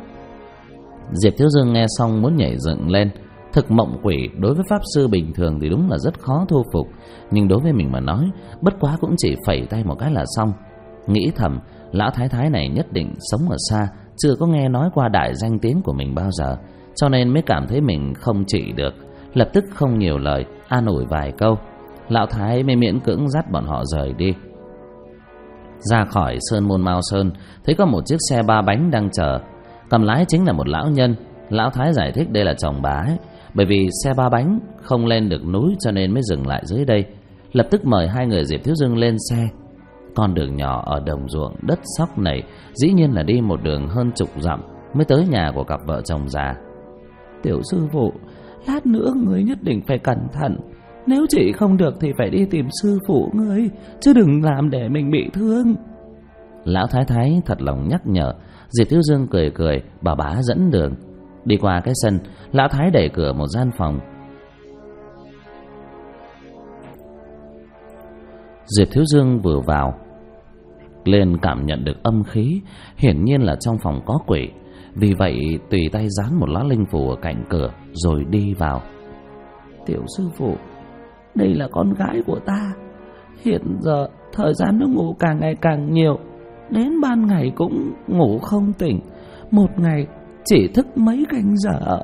Diệp Thiếu Dương nghe xong muốn nhảy dựng lên. Thực mộng quỷ đối với pháp sư bình thường thì đúng là rất khó thu phục, nhưng đối với mình mà nói, bất quá cũng chỉ phẩy tay một cái là xong. Nghĩ thầm, lão thái thái này nhất định sống ở xa, chưa có nghe nói qua đại danh tiếng của mình bao giờ, cho nên mới cảm thấy mình không trị được. Lập tức không nhiều lời, an ủi vài câu, lão thái mới miễn cưỡng dắt bọn họ rời đi. Ra khỏi Sơn Môn Mao Sơn, thấy có một chiếc xe ba bánh đang chờ. Cầm lái chính là một lão nhân. Lão thái giải thích đây là chồng bà ấy, bởi vì xe ba bánh không lên được núi cho nên mới dừng lại dưới đây. Lập tức mời hai người Diệp Thiếu Dương lên xe. Con đường nhỏ ở đồng ruộng đất sóc này, dĩ nhiên là đi một đường hơn chục dặm mới tới nhà của cặp vợ chồng già. Tiểu sư phụ, lát nữa người nhất định phải cẩn thận. Nếu chị không được thì phải đi tìm sư phụ ngươi, chứ đừng làm để mình bị thương. Lão thái thái thật lòng nhắc nhở. Diệp Thiếu Dương cười cười, bà bá dẫn đường. Đi qua cái sân, lão thái đẩy cửa một gian phòng. Diệp Thiếu Dương vừa vào lên cảm nhận được âm khí, hiển nhiên là trong phòng có quỷ. Vì vậy tùy tay dán một lá linh phù ở cạnh cửa rồi đi vào. Tiểu sư phụ, đây là con gái của ta. Hiện giờ thời gian nó ngủ càng ngày càng nhiều, đến ban ngày cũng ngủ không tỉnh, một ngày chỉ thức mấy canh giờ.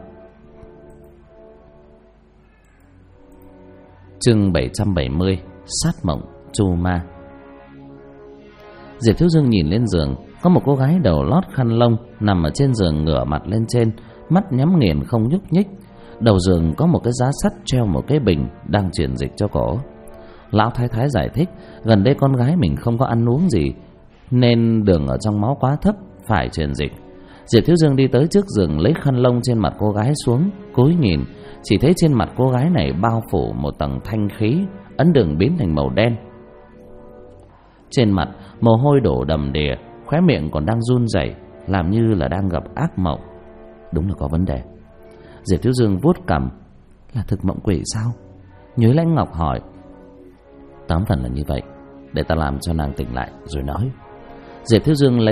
Chương 770, sát mộng Chu Ma. Diệp Thiếu Dương nhìn lên giường, có một cô gái đầu lót khăn lông nằm ở trên giường, ngửa mặt lên trên, mắt nhắm nghiền không nhúc nhích. Đầu giường có một cái giá sắt treo một cái bình đang truyền dịch cho cổ. Lão thái thái giải thích gần đây con gái mình không có ăn uống gì nên đường ở trong máu quá thấp, phải truyền dịch. Diệp Thiếu Dương đi tới trước giường, lấy khăn lông trên mặt cô gái xuống, cúi nhìn, chỉ thấy trên mặt cô gái này bao phủ một tầng thanh khí, ấn đường biến thành màu đen. Trên mặt mồ hôi đổ đầm đìa, khóe miệng còn đang run rẩy, làm như là đang gặp ác mộng. Đúng là có vấn đề. Diệp Thiếu Dương vuốt cằm. Là thực mộng quỷ sao? Nhuế Lan Ngọc hỏi. 8 phần là như vậy, để ta làm cho nàng tỉnh lại rồi nói. Diệp Thiếu Dương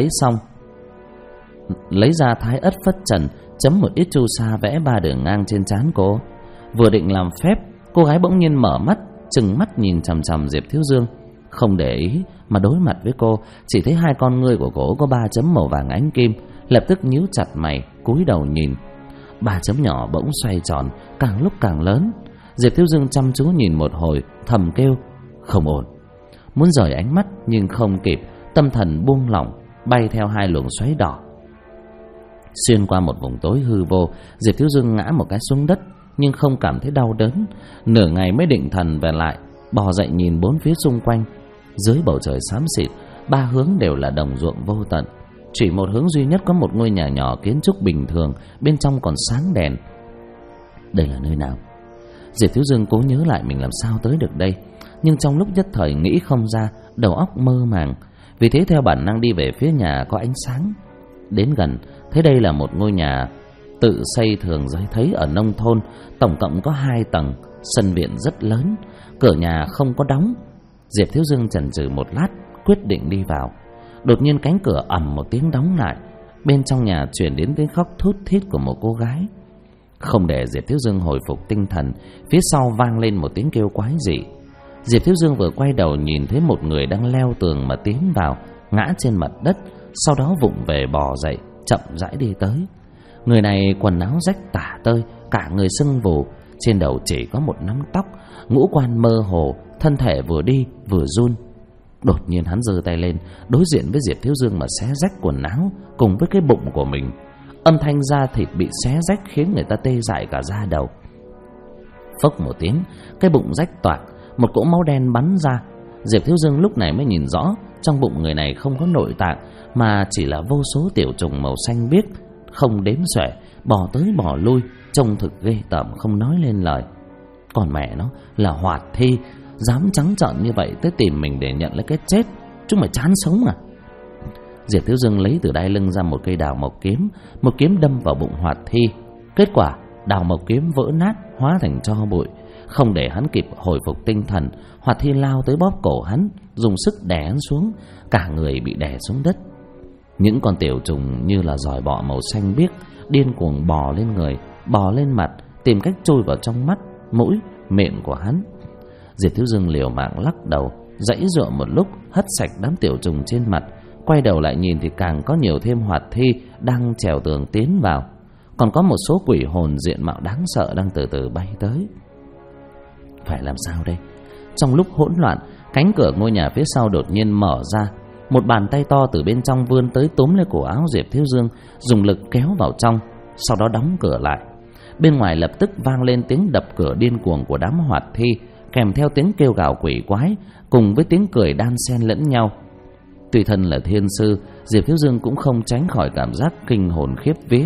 lấy ra thái ất phất trần, chấm một ít chu sa vẽ 3 đường ngang trên trán cô. Vừa định làm phép, cô gái bỗng nhiên mở mắt, trừng mắt nhìn chằm chằm Diệp Thiếu Dương, không để ý mà đối mặt với cô. Chỉ thấy hai con ngươi của cô có 3 chấm màu vàng ánh kim. Lập tức nhíu chặt mày, cúi đầu nhìn. 3 chấm nhỏ bỗng xoay tròn, càng lúc càng lớn. Diệp Thiếu Dương chăm chú nhìn một hồi, thầm kêu không ổn. Muốn rời ánh mắt nhưng không kịp, tâm thần buông lỏng, bay theo hai luồng xoáy đỏ. Xuyên qua một vùng tối hư vô, Diệp Thiếu Dương ngã một cái xuống đất nhưng không cảm thấy đau đớn. Nửa ngày mới định thần về lại, bò dậy nhìn bốn phía xung quanh. Dưới bầu trời xám xịt, ba hướng đều là đồng ruộng vô tận. Chỉ một hướng duy nhất có một ngôi nhà nhỏ kiến trúc bình thường, bên trong còn sáng đèn. Đây là nơi nào? Diệp Thiếu Dương cố nhớ lại mình làm sao tới được đây, nhưng trong lúc nhất thời nghĩ không ra, đầu óc mơ màng. Vì thế theo bản năng đi về phía nhà có ánh sáng. Đến gần, thấy đây là một ngôi nhà tự xây thường thấy ở nông thôn, tổng cộng có 2 tầng, sân viện rất lớn, cửa nhà không có đóng. Diệp Thiếu Dương chần chừ một lát, quyết định đi vào. Đột nhiên cánh cửa ầm một tiếng đóng lại, bên trong nhà truyền đến tiếng khóc thút thít của một cô gái. Không để Diệp Thiếu Dương hồi phục tinh thần, phía sau vang lên một tiếng kêu quái dị. Diệp Thiếu Dương vừa quay đầu nhìn thấy một người đang leo tường mà tiến vào, ngã trên mặt đất, sau đó vụng về bò dậy, chậm rãi đi tới. Người này quần áo rách tả tơi, cả người sưng vù, trên đầu chỉ có một nắm tóc, ngũ quan mơ hồ, thân thể vừa đi vừa run. Đột nhiên hắn giơ tay lên, đối diện với Diệp Thiếu Dương mà xé rách quần áo cùng với cái bụng của mình. Âm thanh da thịt bị xé rách khiến người ta tê dại cả da đầu. Phốc một tiếng, cái bụng rách toạc, một cỗ máu đen bắn ra. Diệp Thiếu Dương lúc này mới nhìn rõ, trong bụng người này không có nội tạng, mà chỉ là vô số tiểu trùng màu xanh biếc, không đếm xuể, bò tới bò lui, trông thực ghê tởm không nói lên lời. Còn mẹ nó là hoạt thi, dám trắng trợn như vậy tới tìm mình để nhận lấy cái chết, chúng mày chán sống à? Diệp Thiếu Dương lấy từ đai lưng ra một cây đào mộc kiếm, một kiếm đâm vào bụng hoạt thi. Kết quả đào mộc kiếm vỡ nát, hóa thành tro bụi. Không để hắn kịp hồi phục tinh thần, hoạt thi lao tới bóp cổ hắn, dùng sức đè hắn xuống, cả người bị đè xuống đất. Những con tiểu trùng như là giòi bọ màu xanh biếc điên cuồng bò lên người, bò lên mặt, tìm cách chui vào trong mắt, mũi, miệng của hắn. Diệp Thiếu Dương liều mạng lắc đầu, giãy giụa một lúc, hất sạch đám tiểu trùng trên mặt. Quay đầu lại nhìn thì càng có nhiều thêm hoạt thi đang trèo tường tiến vào. Còn có một số quỷ hồn diện mạo đáng sợ đang từ từ bay tới. Phải làm sao đây? Trong lúc hỗn loạn, cánh cửa ngôi nhà phía sau đột nhiên mở ra. Một bàn tay to từ bên trong vươn tới túm lấy cổ áo Diệp Thiếu Dương, dùng lực kéo vào trong, sau đó đóng cửa lại. Bên ngoài lập tức vang lên tiếng đập cửa điên cuồng của đám hoạt thi, kèm theo tiếng kêu gào quỷ quái, cùng với tiếng cười đan xen lẫn nhau. Tuy thân là thiên sư, Diệp Thiếu Dương cũng không tránh khỏi cảm giác kinh hồn khiếp vía.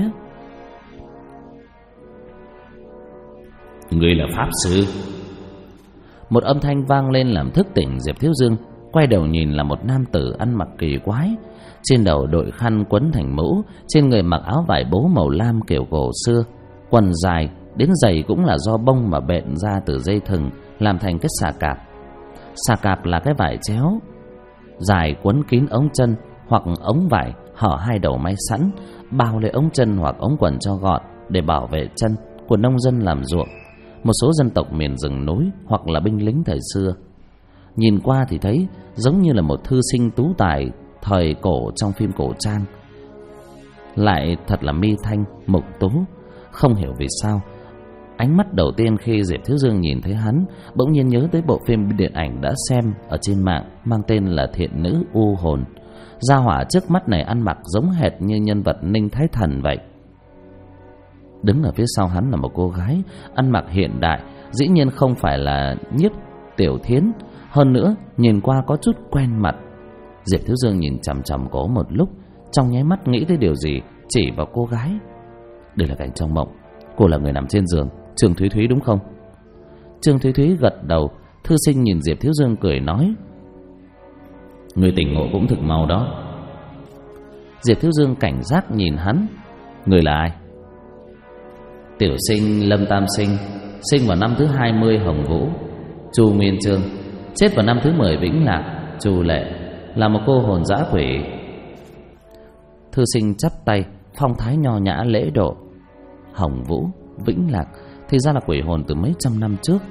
Ngươi là pháp sư? Một âm thanh vang lên làm thức tỉnh Diệp Thiếu Dương. Quay đầu nhìn là một nam tử ăn mặc kỳ quái, trên đầu đội khăn quấn thành mũ, trên người mặc áo vải bố màu lam kiểu cổ xưa, quần dài đến giày cũng là do bông mà bện ra từ dây thừng làm thành cái xà cạp. Xà cạp là cái vải chéo dài quấn kín ống chân hoặc ống vải hở hai đầu may sẵn, bao lấy ống chân hoặc ống quần cho gọn để bảo vệ chân của nông dân làm ruộng, một số dân tộc miền rừng núi hoặc là binh lính thời xưa. Nhìn qua thì thấy giống như là một thư sinh tú tài thời cổ trong phim cổ trang, lại thật là mi thanh mục tú. Không hiểu vì sao, ánh mắt đầu tiên khi Diệp Thiếu Dương nhìn thấy hắn bỗng nhiên nhớ tới bộ phim điện ảnh đã xem ở trên mạng mang tên là Thiện Nữ U Hồn. Gia hỏa trước mắt này ăn mặc giống hệt như nhân vật Ninh Thái Thần vậy. Đứng ở phía sau hắn là một cô gái ăn mặc hiện đại, dĩ nhiên không phải là Nhiếp Tiểu Thiến. Hơn nữa nhìn qua có chút quen mặt. Diệp Thiếu Dương nhìn chằm chằm cổ một lúc, trong nháy mắt nghĩ tới điều gì, chỉ vào cô gái. Đây là cảnh trong mộng, cô là người nằm trên giường, Trương Thúy Thúy đúng không? Trương Thúy Thúy gật đầu. Thư sinh nhìn Diệp Thiếu Dương cười nói: người tỉnh ngộ cũng thực mau đó. Diệp Thiếu Dương cảnh giác nhìn hắn: người là ai? Tiểu sinh Lâm Tam Sinh, sinh vào năm thứ 20 Hồng Vũ. Chu Nguyên Chương, chết vào năm thứ 10 Vĩnh Lạc. Chu Lệ là một cô hồn dã quỷ. Thư sinh chắp tay, phong thái nho nhã lễ độ. Hồng Vũ, Vĩnh Lạc, thì ra là quỷ hồn từ mấy trăm năm trước.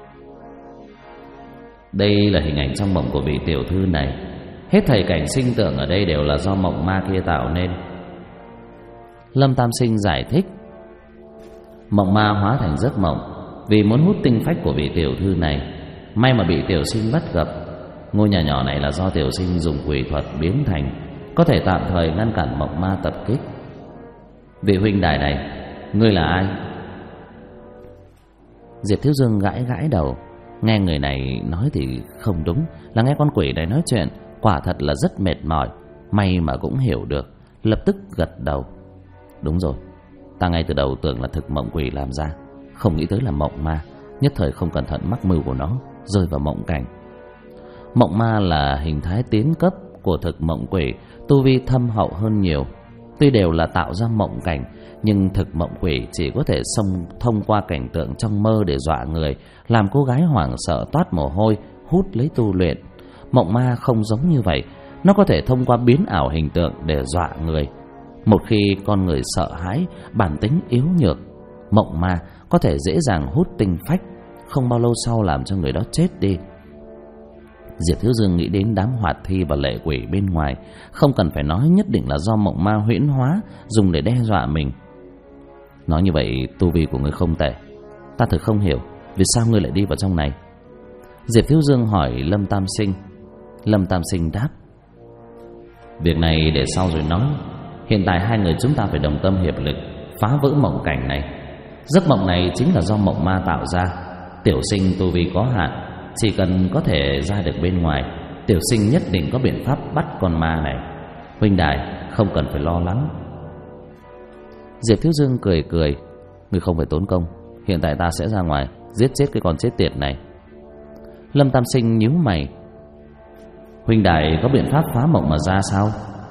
Đây là hình ảnh trong mộng của vị tiểu thư này. Hết thảy cảnh sinh tượng ở đây đều là do mộng ma kia tạo nên. Lâm Tam Sinh giải thích: mộng ma hóa thành giấc mộng, vì muốn hút tinh phách của vị tiểu thư này. May mà bị tiểu sinh bắt gặp. Ngôi nhà nhỏ này là do tiểu sinh dùng quỷ thuật biến thành, có thể tạm thời ngăn cản mộng ma tập kích. Vị huynh đài này, ngươi là ai? Diệp Thiếu Dương gãi gãi đầu. Nghe người này nói thì không đúng, là nghe con quỷ này nói chuyện quả thật là rất mệt mỏi. May mà cũng hiểu được, lập tức gật đầu. Đúng rồi, ta ngay từ đầu tưởng là thực mộng quỷ làm ra, không nghĩ tới là mộng ma. Nhất thời không cẩn thận mắc mưu của nó, rơi vào mộng cảnh. Mộng ma là hình thái tiến cấp của thực mộng quỷ, tu vi thâm hậu hơn nhiều. Tuy đều là tạo ra mộng cảnh, nhưng thực mộng quỷ chỉ có thể thông qua cảnh tượng trong mơ để dọa người, làm cô gái hoảng sợ toát mồ hôi, hút lấy tu luyện. Mộng ma không giống như vậy, nó có thể thông qua biến ảo hình tượng để dọa người. Một khi con người sợ hãi, bản tính yếu nhược, mộng ma có thể dễ dàng hút tinh phách, không bao lâu sau làm cho người đó chết đi. Diệp Thiếu Dương nghĩ đến đám hoạt thi và lệ quỷ bên ngoài, không cần phải nói, nhất định là do mộng ma huyễn hóa dùng để đe dọa mình. Nói như vậy tu vi của ngươi không tệ. Ta thực không hiểu vì sao ngươi lại đi vào trong này. Diệp Thiếu Dương hỏi Lâm Tam Sinh. Lâm Tam Sinh đáp: việc này để sau rồi nói. Hiện tại hai người chúng ta phải đồng tâm hiệp lực phá vỡ mộng cảnh này. Giấc mộng này chính là do mộng ma tạo ra. Tiểu sinh tu vi có hạn, chỉ cần có thể ra được bên ngoài, tiểu sinh nhất định có biện pháp bắt con ma này. Huynh đài không cần phải lo lắng. Diệp Thiếu Dương cười cười: ngươi không phải tốn công, hiện tại ta sẽ ra ngoài giết chết cái con chết tiệt này. Lâm Tam Sinh nhíu mày: huynh đài có biện pháp phá mộng mà ra sao?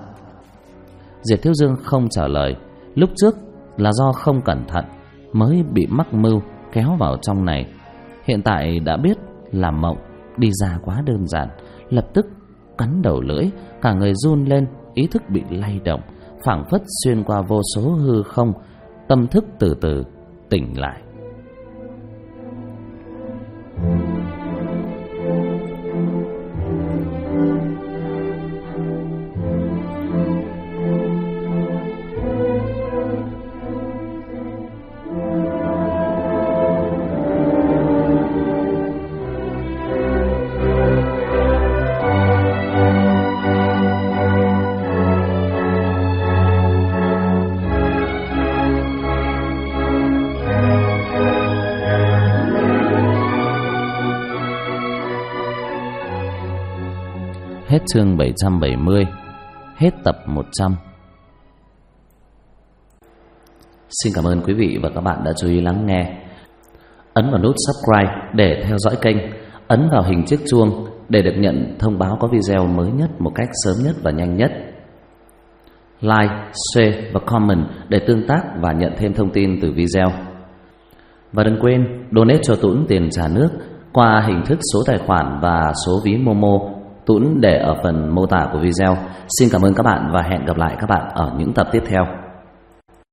Diệp Thiếu Dương không trả lời. Lúc trước là do không cẩn thận mới bị mắc mưu kéo vào trong này. Hiện tại đã biết là mộng, đi ra quá đơn giản, lập tức cắn đầu lưỡi, cả người run lên, ý thức bị lay động, phảng phất xuyên qua vô số hư không, tâm thức từ từ tỉnh lại. Hết chương 770, hết tập 100. Xin cảm ơn quý vị và các bạn đã chú ý lắng nghe. Ấn vào nút subscribe để theo dõi kênh, ấn vào hình chiếc chuông để được nhận thông báo có video mới nhất một cách sớm nhất và nhanh nhất. Like, share và comment để tương tác và nhận thêm thông tin từ video. Và đừng quên donate cho Tuấn tiền trà nước qua hình thức số tài khoản và số ví Momo, Tuấn để ở phần mô tả của video. Xin cảm ơn các bạn và hẹn gặp lại các bạn ở những tập tiếp theo.